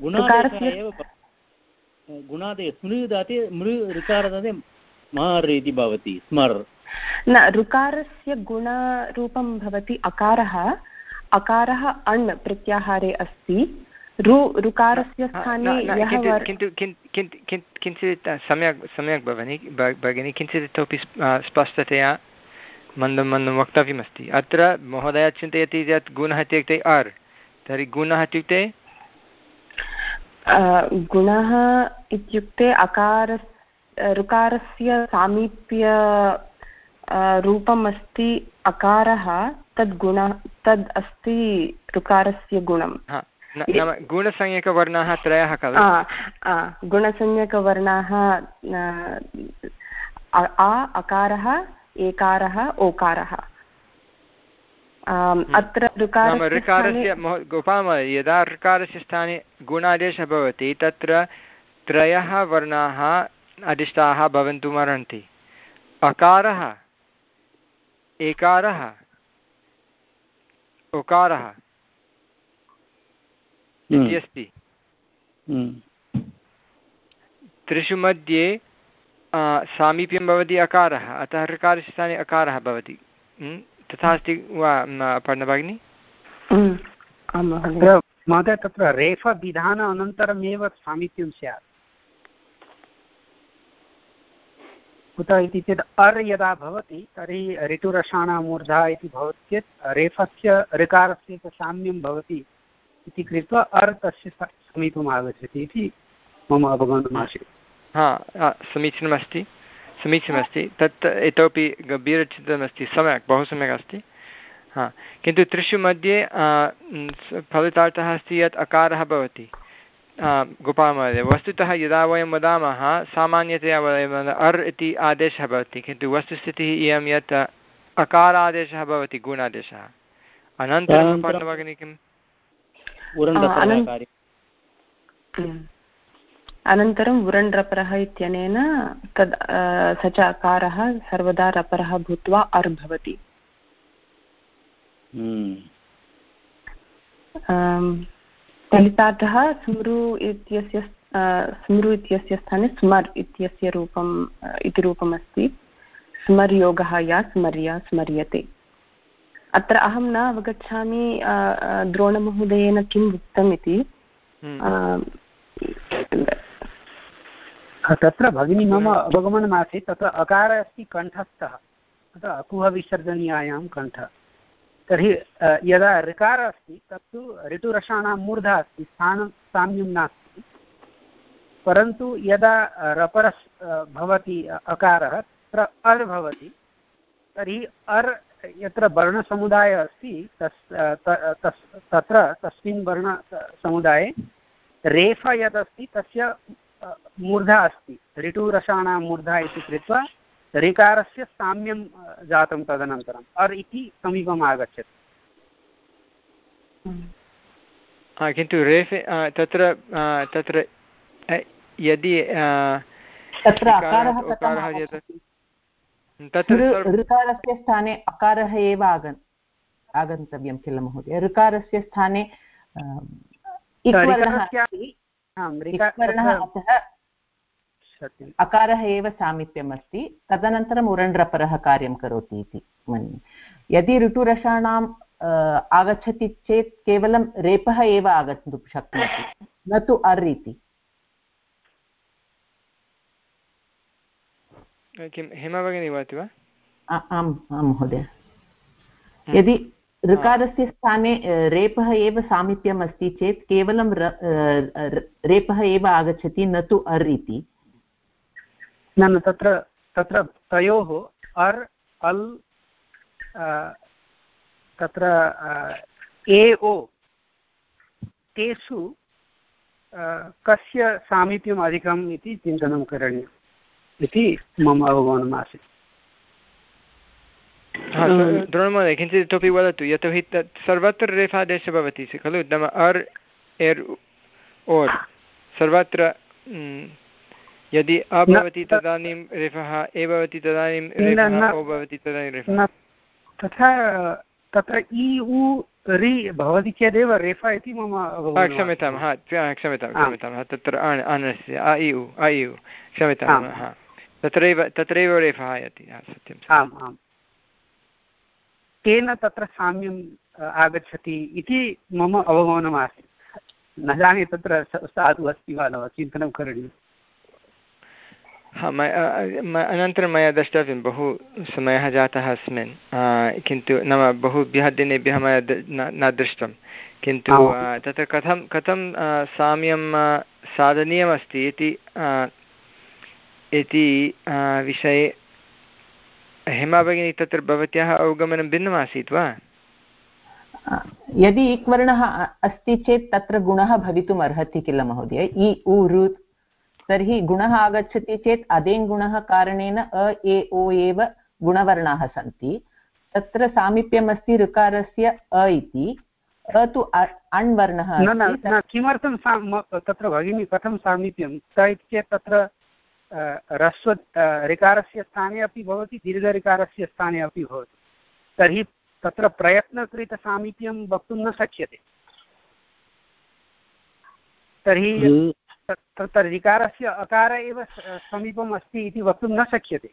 गुणादेश स्मृ दाते मृ ऋकार दाते मार् इति भवति स्मर् न ऋकारस्य गुणरूपं भवति अकारः अकारः अण् प्रत्याहारे अस्ति ऋ ऋकारस्य स्थाने किन्तु किञ्चित् सम्यक् सम्यक् भवनि भगिनी किञ्चित् इतोपि स्पष्टतया मन्दं मन्दं वक्तव्यमस्ति। अत्र महोदय चिन्तयति यत् गुणः इत्युक्ते अर् तर्हि गुणः इत्युक्ते गुणः इत्युक्ते अकार ऋकारस्य सामीप्य रूपम् अस्ति अकारः तद् गुणः तद् अस्ति ऋकारस्य गुणं। नाम गुणसंज्ञकवर्णाः त्रयः खलु? गुणसंज्ञकवर्णाः आ अकारः एकारः ओकारः। अत्र ऋकारस्य गोपालमहोदय यदा ऋकारस्य स्थाने गुणादेशः भवति तत्र त्रयः वर्णाः अदिष्टाः भवितुम् अर्हन्ति। अकारः एकारः ओकारः इति अस्ति। त्रिषु मध्ये सामीप्यं भवति अकारः अतः ऋकारस्य स्थाने अकारः भवति। तथा अस्ति वा पर्णभगिनी? महोदय तत्र रेफविधान अनन्तरमेव सामीप्यं स्यात्। कुतः इति चेत् अर् यदा भवति तर्हि ऋतुरषाणामूर्धा इति भवति चेत् रेफस्य ऋकारस्य च साम्यं भवति इति कृत्वा अर् तस्य समीपम् आगच्छति इति मम अवगमनमासीत्। हा समीचीनमस्ति समीचीनमस्ति तत् इतोपि गम्भीरचिन्तनमस्ति सम्यक् बहु सम्यक् अस्ति। हा किन्तु त्रिषु मध्ये फलितार्थः अस्ति यत् अकारः भवति। गोपालमहोदय वस्तुतः यदा वयं वदामः सामान्यतया वयं अर् इति आदेशः भवति किन्तु वस्तुस्थितिः इयं यत् अकारादेशः भवति गुणादेशः। अनन्तरं भगिनी किम्? अनन्तरं वुरण् रपरः इत्यनेन तद् स च अकारः सर्वदा रपरः भूत्वा अर् भवति। फलितार्थः स्मृ इत्यस्य स्मृ इत्यस्य स्थाने स्मर् इत्यस्य रूपम् इति रूपमस्ति। स्मर् योगः या स्मर्य स्मर्यते। अत्र अहं न अवगच्छामि द्रोणमहोदयेन किम् उक्तम् इति। तत्र भगिनी मम अवगमनमासीत् तत्र अकारः अस्ति कण्ठस्थः तत्र अकुह विसर्जनीयायां कण्ठः। तर्हि यदा ऋकारः अस्ति तत्तु ऋतुरषाणां मूर्धा अस्ति स्थानं साम्यं नास्ति परन्तु यदा रपरस् भवति अकारः तत्र अर् भवति तर्हि अर् यत्र वर्णसमुदायः अस्ति तस् तत्र तस्मिन् वर्णसमुदाये रेफ यदस्ति तस्य मूर्धा अस्ति ऋटुरषाणां मूर्धा इति कृत्वा ऋकारस्य साम्यं जातं तदनन्तरम् अर् इति समीपम् आगच्छति। किन्तु रेफे तत्र तत्र यदि तत्र अकारः उकारः ऋकारस्य स्थाने अकारः एव आगन् आगन्तव्यं किल महोदय? ऋकारस्य स्थाने इक्वर्णः अतः अकारः एव सामीप्यम् अस्ति, तदनन्तरम् उरण्ड्रपरः कार्यं करोति इति मन्ये। यदि ऋटुरसाणाम् आगच्छति चेत् केवलं रेपः एव आगन्तुं शक्नोति, न तु अर् इति। किं हेमा भगिनी वदति वा? आम् आं महोदय। यदि ऋकारस्य स्थाने रेपः एव सामीप्यम् अस्ति चेत् केवलं रेपः एव आगच्छति, न तु अर् इति। न न तत्र तत्र तयोः अर् अल् तत्र ए ओ तेषु कस्य सामीप्यम् अधिकम् इति चिन्तनं करणीयम् इति मम अवगमनम् आसीत्। द्रोणमहोदय किञ्चित् इतोपि वदतु, यतोहि तत् सर्वत्र रेफादेशः भवति खलु, नाम अर् एर् ओर् सर्वत्र यदि अ भवति तदानीं रेफः, ए भवति तदानीं रेफः, ओ भवति तदानीं रेफः। तथा तत्र इ उ रि भवति चेदेव रेफा इति मम क्षम्यतां हा क्षम्यतां क्षम्यतां तत्र अनस्य अ इ उ अ इ उ क्षम्यतां हा तत्रैव तत्रैव रेफः आयाति। सत्यम् आम् आम्। केन तत्र साम्यम् आगच्छति इति मम अवगमनम् आसीत्। न जाने तत्र साधु अस्ति वा न वा, चिन्तनं करणीयम्। हा अनन्तरं मया द्रष्टव्यं, बहु समयः जातः अस्मिन्, किन्तु नाम बहुभ्यः दिनेभ्यः मया न दृष्टं, किन्तु तत्र कथं कथं साम्यं साधनीयमस्ति इति इति विषये हेमा भगिनी तत्र भवत्याः अवगमनं भिन्नमासीत् वा? यदि इक्वर्णः अस्ति चेत् तत्र गुणः भवितुम् अर्हति किल महोदय, इ उ रु, तर्हि गुणः आगच्छति चेत् अदेङ् गुणः कारणेन अ ए ओ एव गुणवर्णाः सन्ति। तत्र सामीप्यम् अस्ति ऋकारस्य अ इति, अ तु अण् वर्णः अस्ति। किमर्थं तत्र भगिनी कथं सामीप्यं चेत् तत्र ह्रस्व ऋकारस्य स्थाने अपि भवति, दीर्घऋकारस्य स्थाने अपि भवति, तर्हि तत्र प्रयत्नकृतसामीप्यं वक्तुं न शक्यते। तर्हि तत्र ऋकारस्य अकार एव समीपम् अस्ति इति वक्तुं न शक्यते।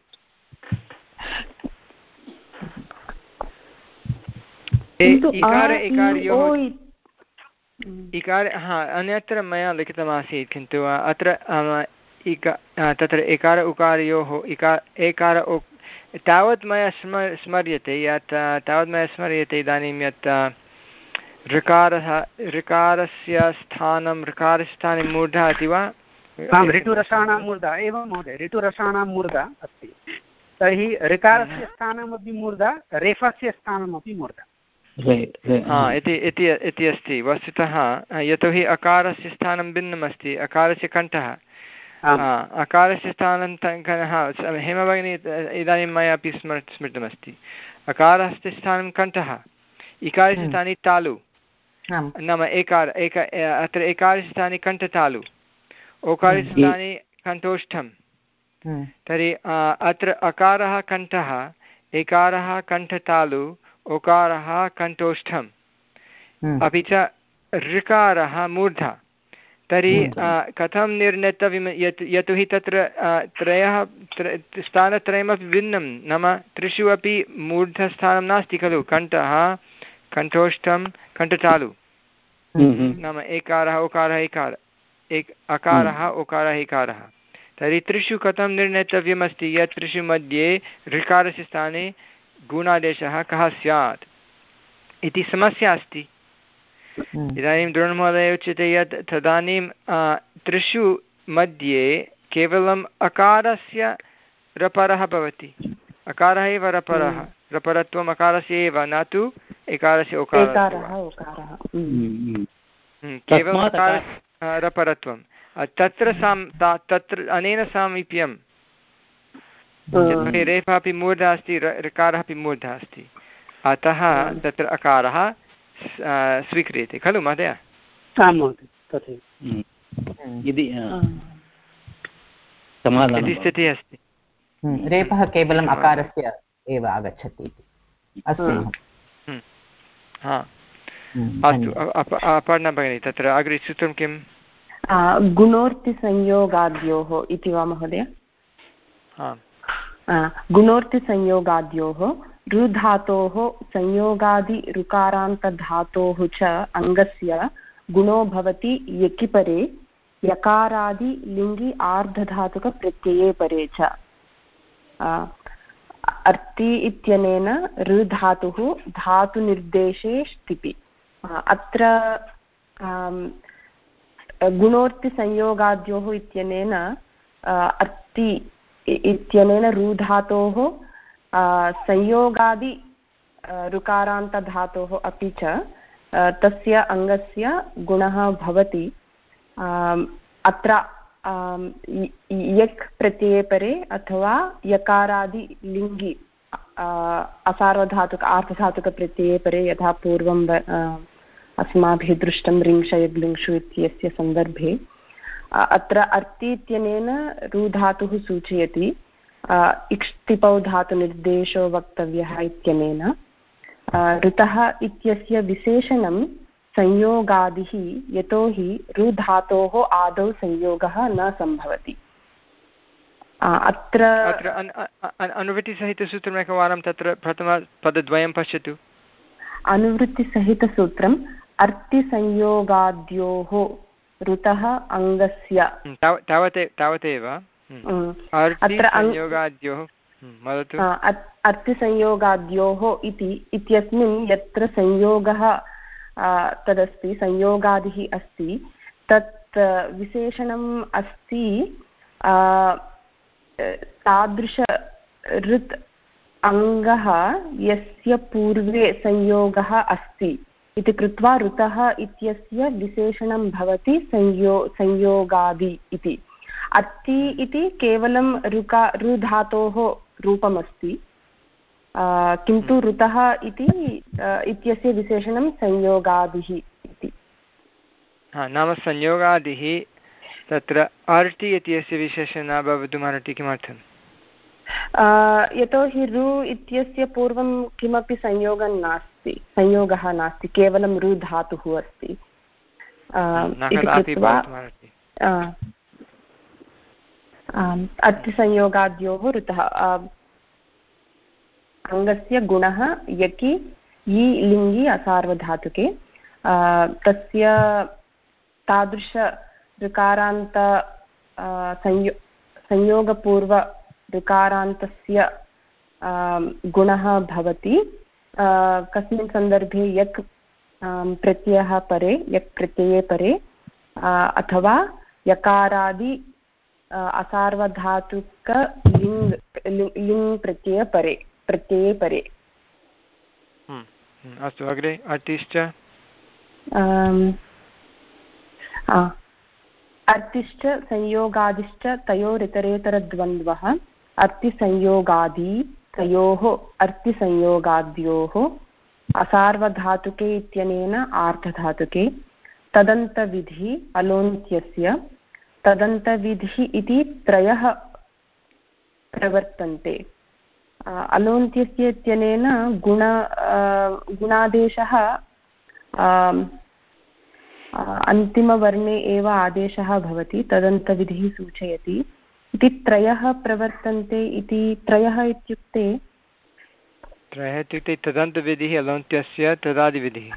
इकार हा अन्यत्र मया लिखितमासीत्, किन्तु अत्र इका तत्र एकार उकारयोः इका एकार उ तावत् मया स्म स्मर्यते यत् तावत् मया स्मर्यते इदानीं यत् ऋकारः ऋकारस्य स्थानं ऋकारस्य स्थाने मूर्धा अस्ति वा? ऋटुरसाणां मूर्धा एवं महोदय, ऋटुरसाणां मूर्धा अस्ति, तर्हि ऋकारस्य स्थानमपि मूर्धा, रेफस्य स्थानमपि मूर्धा इति अस्ति वस्तुतः, यतोहि अकारस्य स्थानं भिन्नमस्ति, अकारस्य कण्ठः अकारस्य स्थानं हेमा भगिनी इदानीं मया अपि स्मृ स्मृतमस्ति अकारस्य स्थानं कण्ठः, इकारस्य स्थाने तालु, नाम एकार एक अत्र एकारस्य स्थाने कण्ठतालु, ओकारस्य स्थाने कण्ठोष्ठं। तर्हि अत्र अकारः कण्ठः, एकारः कण्ठतालु, ओकारः कण्ठोष्ठम्, अपि च ऋकारः मूर्धा। तर्हि कथं निर्णेतव्यं, यत् यतोहि तत्र त्रयः स्थानत्रयमपि भिन्नं, नाम त्रिषु अपि मूर्धस्थानं नास्ति खलु, कण्ठः कण्ठोष्ठं कण्ठतालु, नाम एकारः ओकारः एकार एक अकारः ओकारः एकारः। तर्हि त्रिषु कथं निर्णेतव्यमस्ति यत् त्रिषु मध्ये ऋकारस्य स्थाने गुणादेशः कः स्यात् इति समस्या अस्ति। इदानीं द्रोणमहोदय उच्यते यत् तदानीं त्रिषु मध्ये केवलम् अकारस्य रपरः भवति, अकारः एव रपरः, रपरत्वम् अकारस्य एव, न तु एकारस्य ओकारः, केवलम् अकारस्य रपरत्वं। तत्र साम् तत्र अनेन सामीप्यं रेफः अपि मूर्धा अस्ति, ऋकारः अपि मूर्धा अस्ति, अतः तत्र अकारः स्वीक्रियते खलु महोदय? आं महोदय तथैव। यदि इति स्थितिः अस्ति। रेफः केवलम् अकारस्य एव आगच्छति इति अस्ति। हा अस्तु अपर्णा भगिनी तत्र अग्रे सूत्रं किं? गुणोर्तिसंयोगाद्योः इति वा महोदय? गुणोर्तिसंयोगाद्योः रुधातोः संयोगादि-ऋकारान्तधातोः च अङ्गस्य गुणो भवति यकि परे यकारादि लिङ्गि आर्धधातुकप्रत्यये परे च। अर्ति इत्यनेन ऋधातुः धातुनिर्देशे स्थिति। अत्र गुणोर्तिसंयोगाद्योः इत्यनेन अर्ति इत्यनेन रुधातोः संयोगादि ऋकारान्तधातोः अपि च तस्य अङ्गस्य गुणः भवति। अत्र यक् प्रत्यये परे अथवा यकारादि लिङ्गि असार्वधातुक आर्धधातुकप्रत्यये परे यथा पूर्वं अस्माभिः दृष्टं रिंशयग्लिङ्षु इत्यस्य सन्दर्भे अत्र अर्ति इत्यनेन रुधातुः सूचयति इक्ष्तिपौ धातुनिर्देशो वक्तव्यः इत्यनेन। ऋतः इत्यस्य विशेषणं संयोगादिः यतोहि रुधातोः आदौ संयोगः न सम्भवति। अत्र अनुवृत्तिसहितसूत्रम् एकवारं तत्र प्रथमपदद्वयं पश्यतु। अनुवृत्तिसहितसूत्रम् अर्तिसंयोगाद्योः ऋतः अङ्गस्य तावते तावदेव अर्तिसंयोगाद्योः इति इत्यस्मिन् यत्र संयोगः तदस्ति संयोगादिः अस्ति तत् विशेषणम् अस्ति तादृश ऋत् अङ्गः यस्य पूर्वे संयोगः अस्ति इति कृत्वा ऋतः इत्यस्य विशेषणं भवति संयो संयोगादि इति। अर्ति इति केवलं ऋका ऋधातोः रूपमस्ति किन्तु ऋतः इति इत्यस्य विशेषणं संयोगादिः इति। नाम संयोगादिः तत्र अर्ति इत्यस्य विशेषणं न भवितुमर्हति। किमर्थं? यतोहि ऋ इत्यस्य पूर्वं किमपि संयोगः नास्ति संयोगः नास्ति केवलं ऋ धातुः अस्ति इति कृत्वा अर्तिसंयोगाद्योः ऋतः अङ्गस्य गुणः यकि यि लिङ्गि असार्वधातुके तस्य तादृश ऋकारान्त संयो संयोगपूर्व ऋकारान्तस्य गुणः भवति कस्मिन् सन्दर्भे यक् प्रत्ययः परे यक् प्रत्यये परे अथवा यकारादि असार्वधातुक लिङ् लिङ् प्रत्यय परे प्रत्यये परे। अस्तु अग्रे अर्तिश्च अर्तिश्च संयोगादिश्च तयोरितरेतरद्वन्द्वः अर्तिसंयोगादि तयोः अर्तिसंयोगाद्योः असार्वधातुके इत्यनेन आर्धधातुके तदन्तविधिः अलोन्त्यस्य तदन्तविधिः इति त्रयः प्रवर्तन्ते। अलोन्त्यस्य इत्यनेन गुण गुणादेशः अन्तिमवर्णे एव आदेशः भवति तदन्तविधिः सूचयति इति त्रयः प्रवर्तन्ते इति त्रयः इत्युक्ते त्रयः इत्युक्ते तदन्तविधिः अलोन्त्यस्य तदादिविधिः।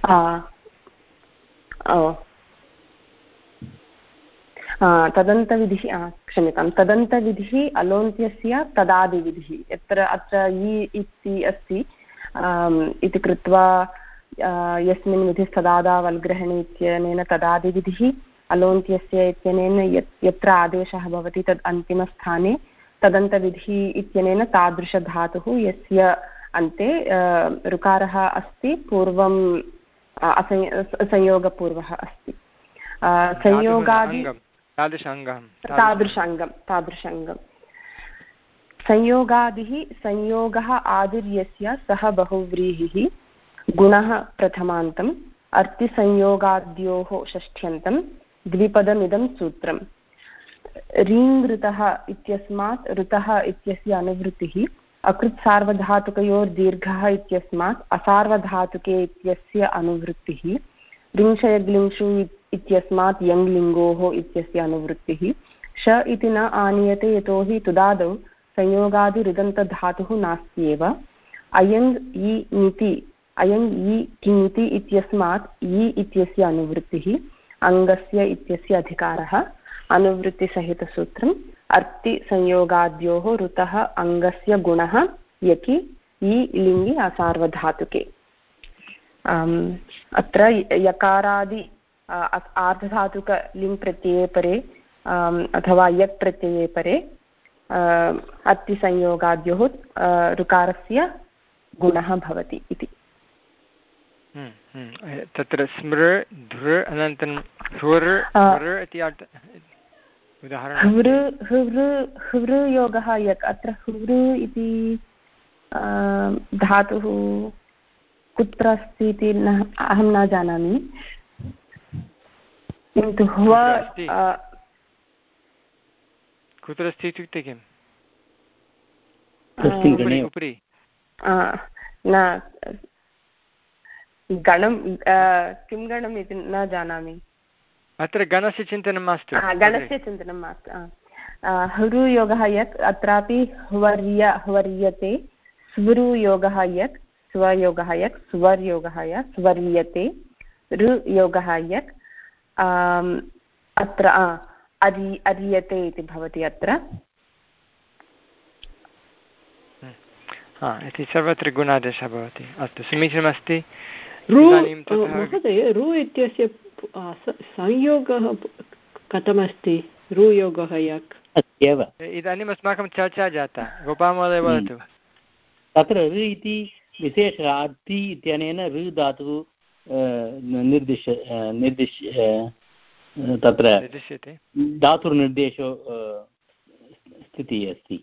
तदन्तविधिः क्षम्यतां तदन्तविधिः अलोन्त्यस्य तदादिविधिः यत्र अत्र इ इति अस्ति इति कृत्वा यस्मिन् विधिस्तदादा वल्ग्रहणे इत्यनेन तदादिविधिः अलोन्त्यस्य इत्यनेन यत् यत्र आदेशः भवति तद् अन्तिमस्थाने तदन्तविधिः इत्यनेन तादृशधातुः यस्य अन्ते ऋकारः अस्ति पूर्वं संयोगपूर्वः अस्ति संयोगादि तादृशाङ्गं तादृशाङ्गं तादृशाङ्गं संयोगादिः संयोगः आदिर्यस्य सः बहुव्रीहिः गुणः प्रथमान्तम् अर्तिसंयोगाद्योः षष्ठ्यन्तं द्विपदमिदं सूत्रम्। रीङ् ऋतः इत्यस्मात् ऋतः इत्यस्य अनुवृत्तिः अकृत् सार्वधातुकयोर्दीर्घः इत्यस्मात् असार्वधातुके इत्यस्य अनुवृत्तिः ऋंशयग्लिंशु इत्यस्मात् यङ्लिङ्गोः इत्यस्य अनुवृत्तिः श इति न आनीयते यतोहि तुदादौ संयोगादिऋदन्तधातुः नास्त्येव अयङ् इ ङिति अयङ् इ किङिति इत्यस्मात् इ इत्यस्य अनुवृत्तिः अङ्गस्य इत्यस्य अधिकारः अनुवृत्तिसहितसूत्रम् अर्ति संयोगाद्योः ऋतः अङ्गस्य गुणः यकि इ लिङि असार्वधातुके। अत्र यकारादि आर्धधातुक लिङ् प्रत्यये परे अथवा यक् प्रत्यये परे अर्तिसंयोगाद्योः ऋकारस्य गुणः भवति इति। तत्र स्मृ धृ अनन्तरं ह्वृ ह्वृ इति उदाहरणं हृ योगः यक् अत्र हृ इति धातुः कुत्र अस्ति इति न अहं न जानामि किन्तु ह्व कुत्र अस्ति इत्युक्ते किम् उपरि न गणं किं गणम् इति न जानामि। अत्र गणस्य चिन्तनं मास्तु गणस्य चिन्तनं मास्तु। हृयोगः यत् अत्रापि ह्वर्य ह्वर्यते स्वर्योगः यत् स्वयोगः यत् स्वर्योगः यत् स्वर्यते ऋयोगः यत् अत्र अरि अर्यते इति भवति अत्र इति सर्वत्र गुणादेशः भवति। अस्तु समीचीनमस्ति। महोदय रु इत्यस्य संयोगः कथमस्ति रुयोगः यक् अस्त्येव इदानीम् अस्माकं चर्चा जाता। गोपालमहोदय वदतु। तत्र ऋ इति विशेषः अर्ति इत्यनेन ऋ धातुः निर्दिश निर्दिश तत्र निर्दिश्यते धातुर्निर्देशो स्थितिः अस्ति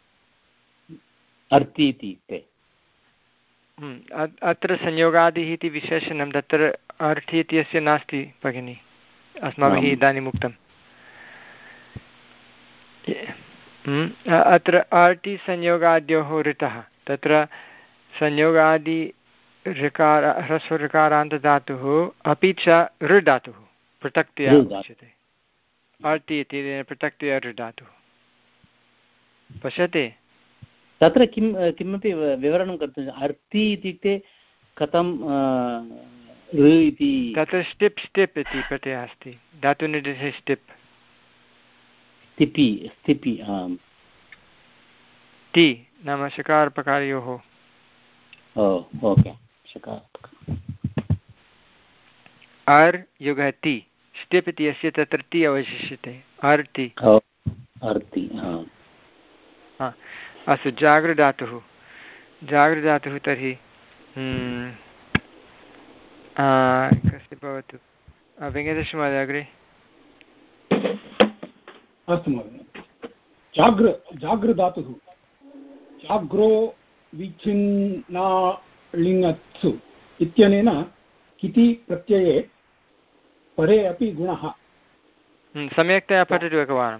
अर्ति इति। अत्र संयोगादिः इति विशेषणं तत्र अर्थि इत्यस्य नास्ति भगिनि अस्माभिः इदानीम् उक्तम्। अत्र अर्टि संयोगाद्योः ऋतः तत्र संयोगादि ऋकार ह्रस्वऋकारान्तधातुः अपि च ऋ धातुः पृथक्तया उच्यते। अर्टि इति पृथक्तया ऋ धातुः पश्यति। तत्र किं किमपि विवरणं कर्तुम् अर्ति इत्युक्ते कथं ऋ इति तत्र स्टिप् स्टिप् इति प्रत्ययः अस्ति धातुनिर्देशे स्टिप् स्थिपि स्थिपि आम् ति नाम शकारपकारयोः। ओके शकार अर् युगः ति स्टिप् इति अस्य तत्र ति अवशिष्यते अर्ति अर्ति। अस्तु जागृधातुः जागृधातुः तर्हि कस्य भवतु वेङ्कटेशमहोदय अग्रे। अस्तु महोदय जागृ जागृधातुः जाग्रो विच्छिन्ना लिङ्गत्सु इत्यनेन किति प्रत्यये परे अपि गुणः। सम्यक्तया पठतु एकवारं।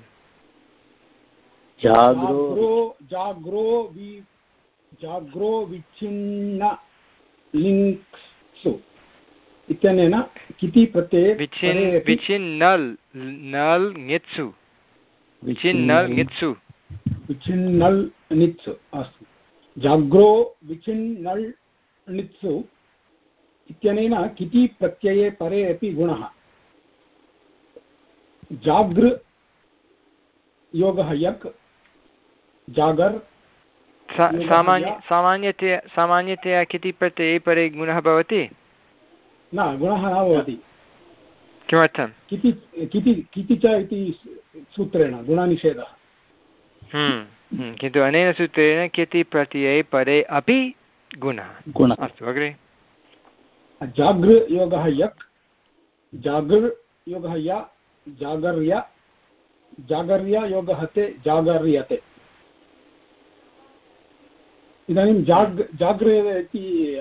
जाग्रो जाग्रो वि जाग्रो विच्छिन्न लिङ्क्सु इत्यनेन किति प्रत्यये विच्छिन्नल् नल् ङित्सु विच्छिन्नल् ङित्सु विच्छिन्नल् णित्सु। अस्तु जाग्रो विच्छिन्नल् णित्सु इत्यनेन किति प्रत्यये परे अपि गुणः। जागृ योगः यक् जागर् सामान्य सामान्यतया सामान्यतया किति प्रत्यये परे गुणः भवति न गुणः न भवति। किमर्थं किति किति किति च इति सूत्रेण गुणनिषेधः। किन्तु अनेन सूत्रेण किति प्रत्यये परे अपि गुणः। अस्तु अग्रे। जागृ योगः यक् जागृ योगः य जागर्य जागर्य योगः ते जागर्यते। इदानीं जाग् जागृ इति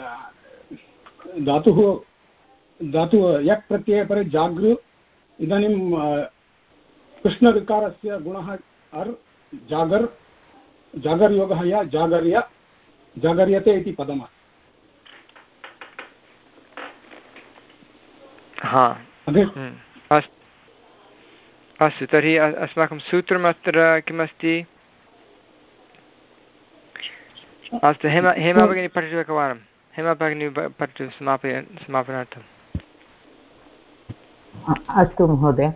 धातुः धातुः यक् प्रत्यये परे जागृ इदानीं कृष्णऋकारस्य गुणः अर् जागर् जागर्योगः या जागर्य जागर्यते इति पदमस्ति। हा अस्तु, तर्हि अस्माकं सूत्रम् अत्र किमस्ति? अस्तु, हेमा हेमा भगिनी पठतु एकवारं। हेमा भगिनी पठतु समापय समापनार्थम्। अस्तु महोदय,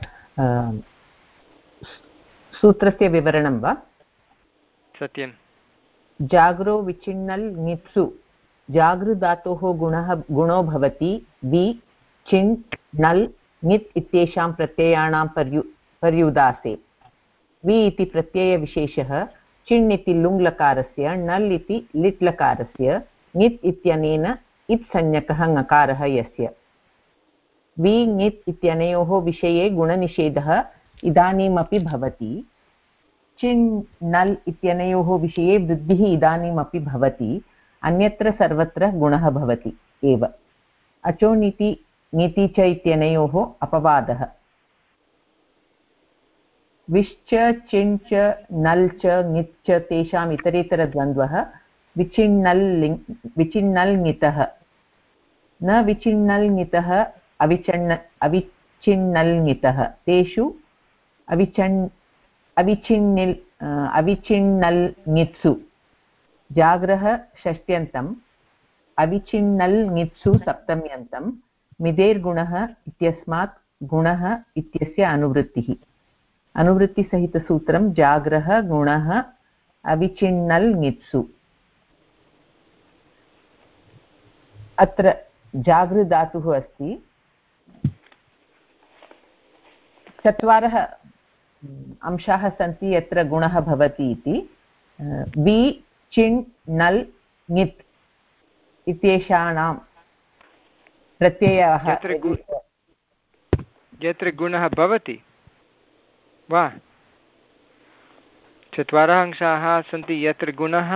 सूत्रस्य विवरणं वा? सत्यं। जाग्रो विचिन्नल् ङित्सु जागृधातोः गुणः गुणो भवति वि चिन् नल् ङित् इत्येषां प्रत्ययाणां पर्यु पर्युदासे। वि इति प्रत्ययविशेषः चिन् इति लुङ्लकारस्य, नल् इति लिट् लकारस्य, ङित् इत्यनेन इत् संज्ञकः ङकारः यस्य। वि ङित् इत्यनयोः विषये गुणनिषेधः इदानीमपि भवति। चिन् नल् इत्यनयोः विषये वृद्धिः इदानीमपि भवति। अन्यत्र सर्वत्र गुणः भवति एव। अचोनिति ङिति च इत्यनयोः अपवादः। विश्च चिन् च नल् च ङित् च तेषाम् इतरेतरद्वन्द्वः विचिन्नल् विचिन्नल् ङितः। न विचिन्नल् ङितः अविचन्न अविचिन्नल् ङितः। तेषु अविचन् अविचिन्निल् अविचिन्नल् ङित्सु जाग्रः षष्ट्यन्तम्, अविचिन्नल् ङित्सु सप्तम्यन्तं। मिदेर्गुणः इत्यस्मात् गुणः इत्यस्य अनुवृत्तिः। अनुवृत्तिसहितसूत्रं जाग्रः गुणः अविचिन्नल् ङित्सु। अत्र जागृधातुः अस्ति। चत्वारः अंशाः सन्ति यत्र गुणः भवति इति। वि चिन् नल् ङित् इत्येषाणां प्रत्ययः यत्र गुणः भवति वा? चत्वारः अंशाः सन्ति यत्र गुणः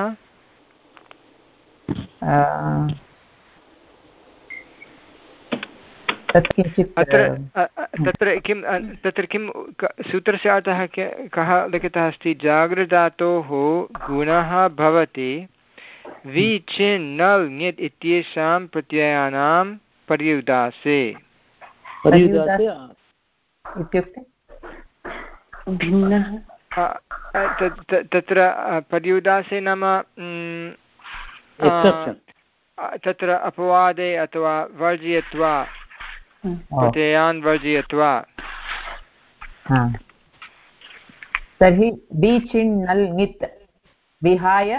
अत्र तत्र किं तत्र किं सूत्रस्य अर्थः कः लिखितः अस्ति? जागृधातोः गुणः भवति वि चिन् नल् ङित् इत्येषां प्रत्ययानां पर्युदासे। इत्युक्ते भिन्नः तत्र पर्युदासे नाम तत्र अपवादे अथवा वर्जयित्वा, प्रत्ययान् वर्जयित्वा। तर्हि वि चिन् नल् ङित् विहाय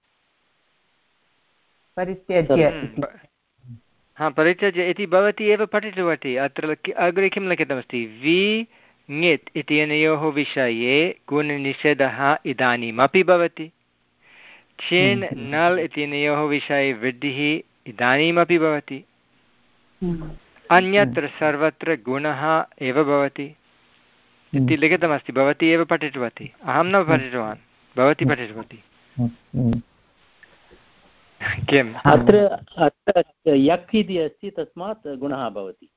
परित्यज्य। हा, परित्यज्य इति भवती एव पठितवती। अत्र अग्रे किं लिखितमस्ति? वि ङित् इत्यनयोः विषये गुणनिषेधः इदानीमपि भवति। चिन् नल् इत्यनयोः विषये वृद्धिः इदानीमपि भवति। अन्यत्र सर्वत्र गुणः एव भवति इति लिखितमस्ति। भवती एव पठितवती, अहं न पठितवान्, भवती पठितवती। किम् अत्र अत्र यक् इति अस्ति, तस्मात् गुणः भवति।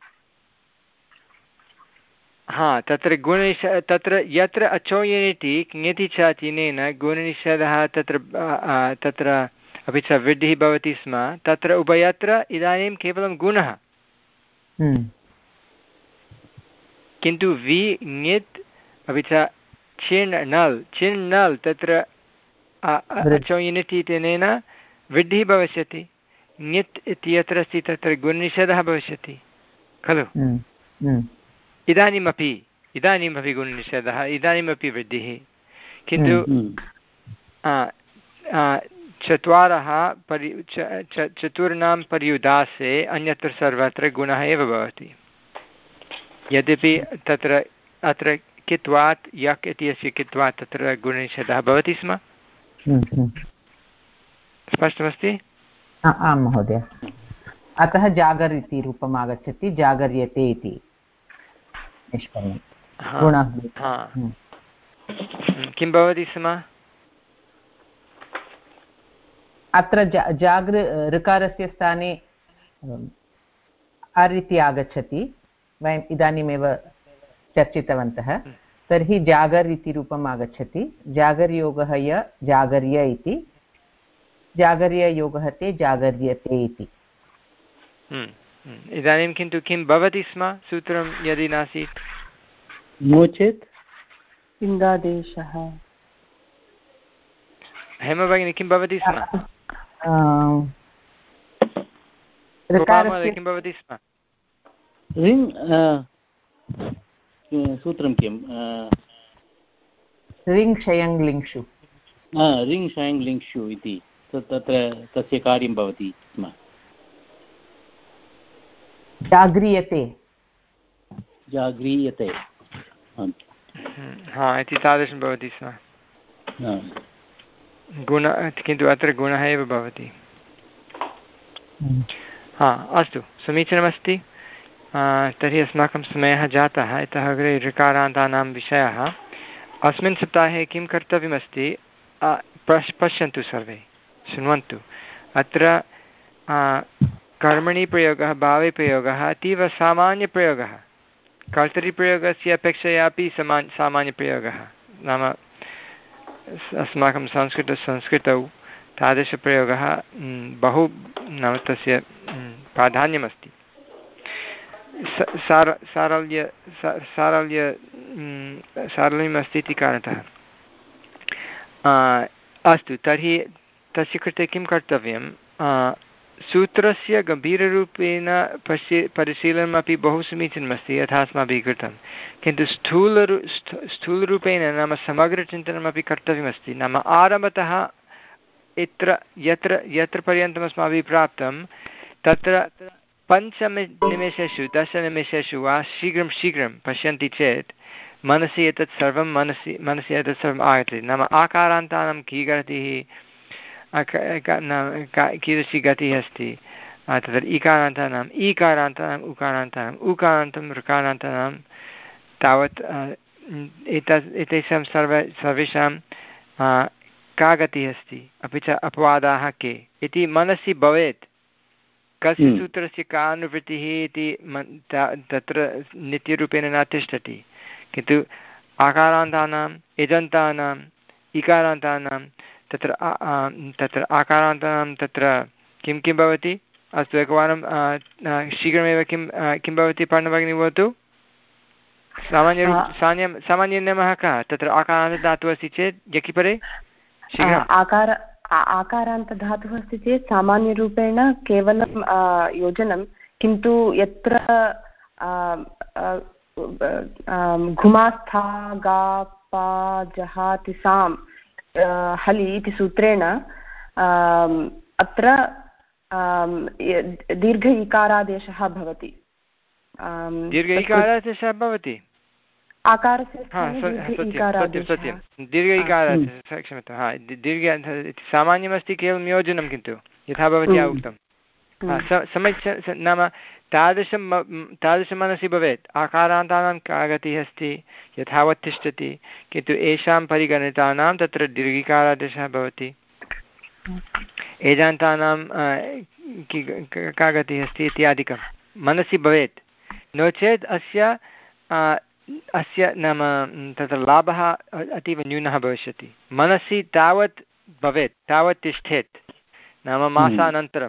हा, तत्र गुणनिष तत्र यत्र अचोयनिति ङिति च तिनेन गुणनिषेधः तत्र तत्र अपि च वृद्धिः भवति स्म। तत्र उभयत्र इदानीं केवलं गुणः। किन्तु वि ङित् अपि च चिन् नल् चिन् नल् तत्र अचोयनिति इत्यनेन वृद्धिः भविष्यति। ङित् इत्यत्र अस्ति तत्र गुणनिषेधः भविष्यति खलु? इदानीमपि इदानीमपि गुणनिषेधः, इदानीमपि वृद्धिः। किन्तु चत्वारः परि चतुर्णां पर्युदासे अन्यत्र सर्वत्र गुणः एव भवति। यद्यपि तत्र अत्र कित्वात् यक् इत्यस्य कित्वात् तत्र गुणनिषेधः भवति स्म। स्पष्टमस्ति? आं महोदय। अतः जागर् इति रूपम् आगच्छति, जागर्यते इति निष्पन्नं। किं भवति स्म अत्र? जागृ ऋकारस्य स्थाने अर् इति आगच्छति। वयम् इदानीमेव चर्चितवन्तः। तर्हि जागर् इति रूपम् आगच्छति। जागर्योगः य जागर्य इति, जागर्ययोगः ते जागर्यते इति। इदानीं किन्तु किं भवति स्म सूत्रं यदि नासीत्? नो चेत् लिङ्गादेशः। हेम भगिनी किं भवति स्म? किं भवति स्म? सूत्रं किं? रिङ् शयङ् लिङ्क्षु। रिङ् शयङ् लिङ्क्षु इति तत्र तस्य कार्यं भवति स्म। जाग्रीयते जाग्रीयते हा इति तादृशं भवति स्म। गुण किन्तु अत्र गुणः एव भवति। हा अस्तु समीचीनमस्ति। तर्हि अस्माकं समयः जातः। इतः अग्रे ऋकारान्तानां विषयः। अस्मिन् सप्ताहे किं कर्तव्यमस्ति पश् पश्यन्तु सर्वे, शृण्वन्तु। अत्र कर्मणि प्रयोगः, भावे प्रयोगः अतीव सामान्यप्रयोगः। कर्तरिप्रयोगस्य अपेक्षयापि समा सामान्यप्रयोगः। नाम अस्माकं संस्कृत संस्कृतौ तादृशप्रयोगः बहु नाम तस्य प्राधान्यमस्ति। सार सारल्य सारल्य सारल्यमस्ति इति कारणतः। अस्तु तर्हि तस्य कृते किं कर्तव्यं? सूत्रस्य गम्भीररूपेण पश्य परिशीलनमपि बहु समीचीनमस्ति यथा अस्माभिः कृतं, किन्तु स्थूलरू स्थूलरूपेण नाम समग्रचिन्तनमपि कर्तव्यमस्ति। नाम आरम्भतः यत्र यत्र यत्र पर्यन्तम् अस्माभिः प्राप्तं तत्र पञ्चनिमेषेषु दशनिमेषेषु वा शीघ्रं शीघ्रं पश्यन्ति चेत् मनसि एतत् सर्वं मनसि मनसि एतत् सर्वम् आगच्छति। नाम आकारान्तानां की गतिः, कीदृशी गतिः अस्ति, तत्र इकारान्तानाम् ईकारान्तानाम् उकारान्तानाम् उकारान्तं ऋकारान्तानां तावत् एतत् एतेषां सर्व सर्वेषां का गतिः अस्ति, अपि च अपवादाः के इति मनसि भवेत्। कस्य सूत्रस्य का अनुवृत्तिः इति तत्र नित्यरूपेण न तिष्ठति, किन्तु आकारान्तानाम् एजन्तानाम् इकारान्तानां तत्र तत्र आकारान्तानां तत्र किं किं भवति? अस्तु एकवारं शीघ्रमेव किं किं भवति पर्णभगिनी वदतु। सामान्यरूप सामान्यं सामान्यनियमः कः? तत्र आकारान्तधातुः अस्ति चेत् यकिपरे आकार आकारान्तधातुः अस्ति चेत् सामान्यरूपेण केवलं योजनं, किन्तु यत्र घुमास्था गा पा जहाति साम् हलि इति सूत्रेण अत्र दीर्घ इकारादेशः भवति। दीर्घ इकारादेशः भवति आकारस्य सत्यं दीर्घ इकारादेशः, क्षम्यतां। हा दीर्घ सामान्यमस्ति केवलं योजनं, किन्तु यथा भवत्या उक्तं समीच नाम तादृशं तादृशं मनसि भवेत्। आकारान्तानां का गतिः अस्ति यथावत् तिष्ठति, किन्तु येषां परिगणितानां तत्र दीर्घिकारादेशः भवति। एजान्तानां का गतिः अस्ति इत्यादिकं मनसि भवेत्। नो चेत् अस्य अस्य नाम तत्र लाभः अतीव न्यूनः भविष्यति। मनसि तावत् भवेत्, तावत् तिष्ठेत्, नाम मासानन्तरम्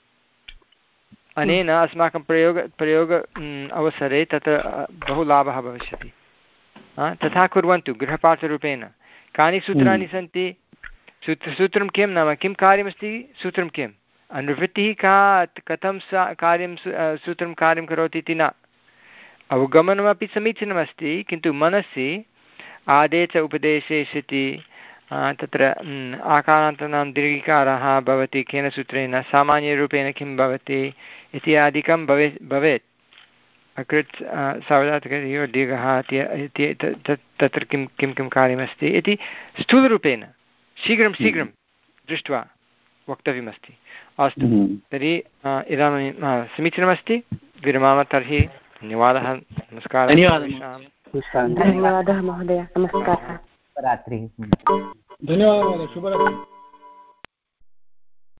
अनेन अस्माकं प्रयोग प्रयोग अवसरे तत्र बहु लाभः भविष्यति। तथा कुर्वन्तु गृहपाठरूपेण। कानि सूत्राणि सन्ति? सूत्र सूत्रं किं नाम किं कार्यमस्ति? सूत्रं किम्? अनुवृत्तिः का, कथं सा कार्यं सूत्रं कार्यं करोति इति न। अवगमनमपि समीचीनमस्ति, किन्तु मनसि आदेश उपदेशेषिति तत्र आकारान्तानां दीर्घिकारः भवति केन सूत्रेण, सामान्यरूपेण किं भवति इत्यादिकं भवे भवेत्। अकृत् सावधातकयोः दीर्घः इति तत्र किं किं किं कार्यमस्ति इति स्थूलरूपेण शीघ्रं शीघ्रं दृष्ट्वा वक्तव्यमस्ति। अस्तु तर्हि इदानीं समीचीनमस्ति, विरमामः तर्हि। धन्यवादः, नमस्कारः। धन्यवादः महोदय, नमस्कारः। रात्रिः। धन्यवादः, शुभरात्रिः।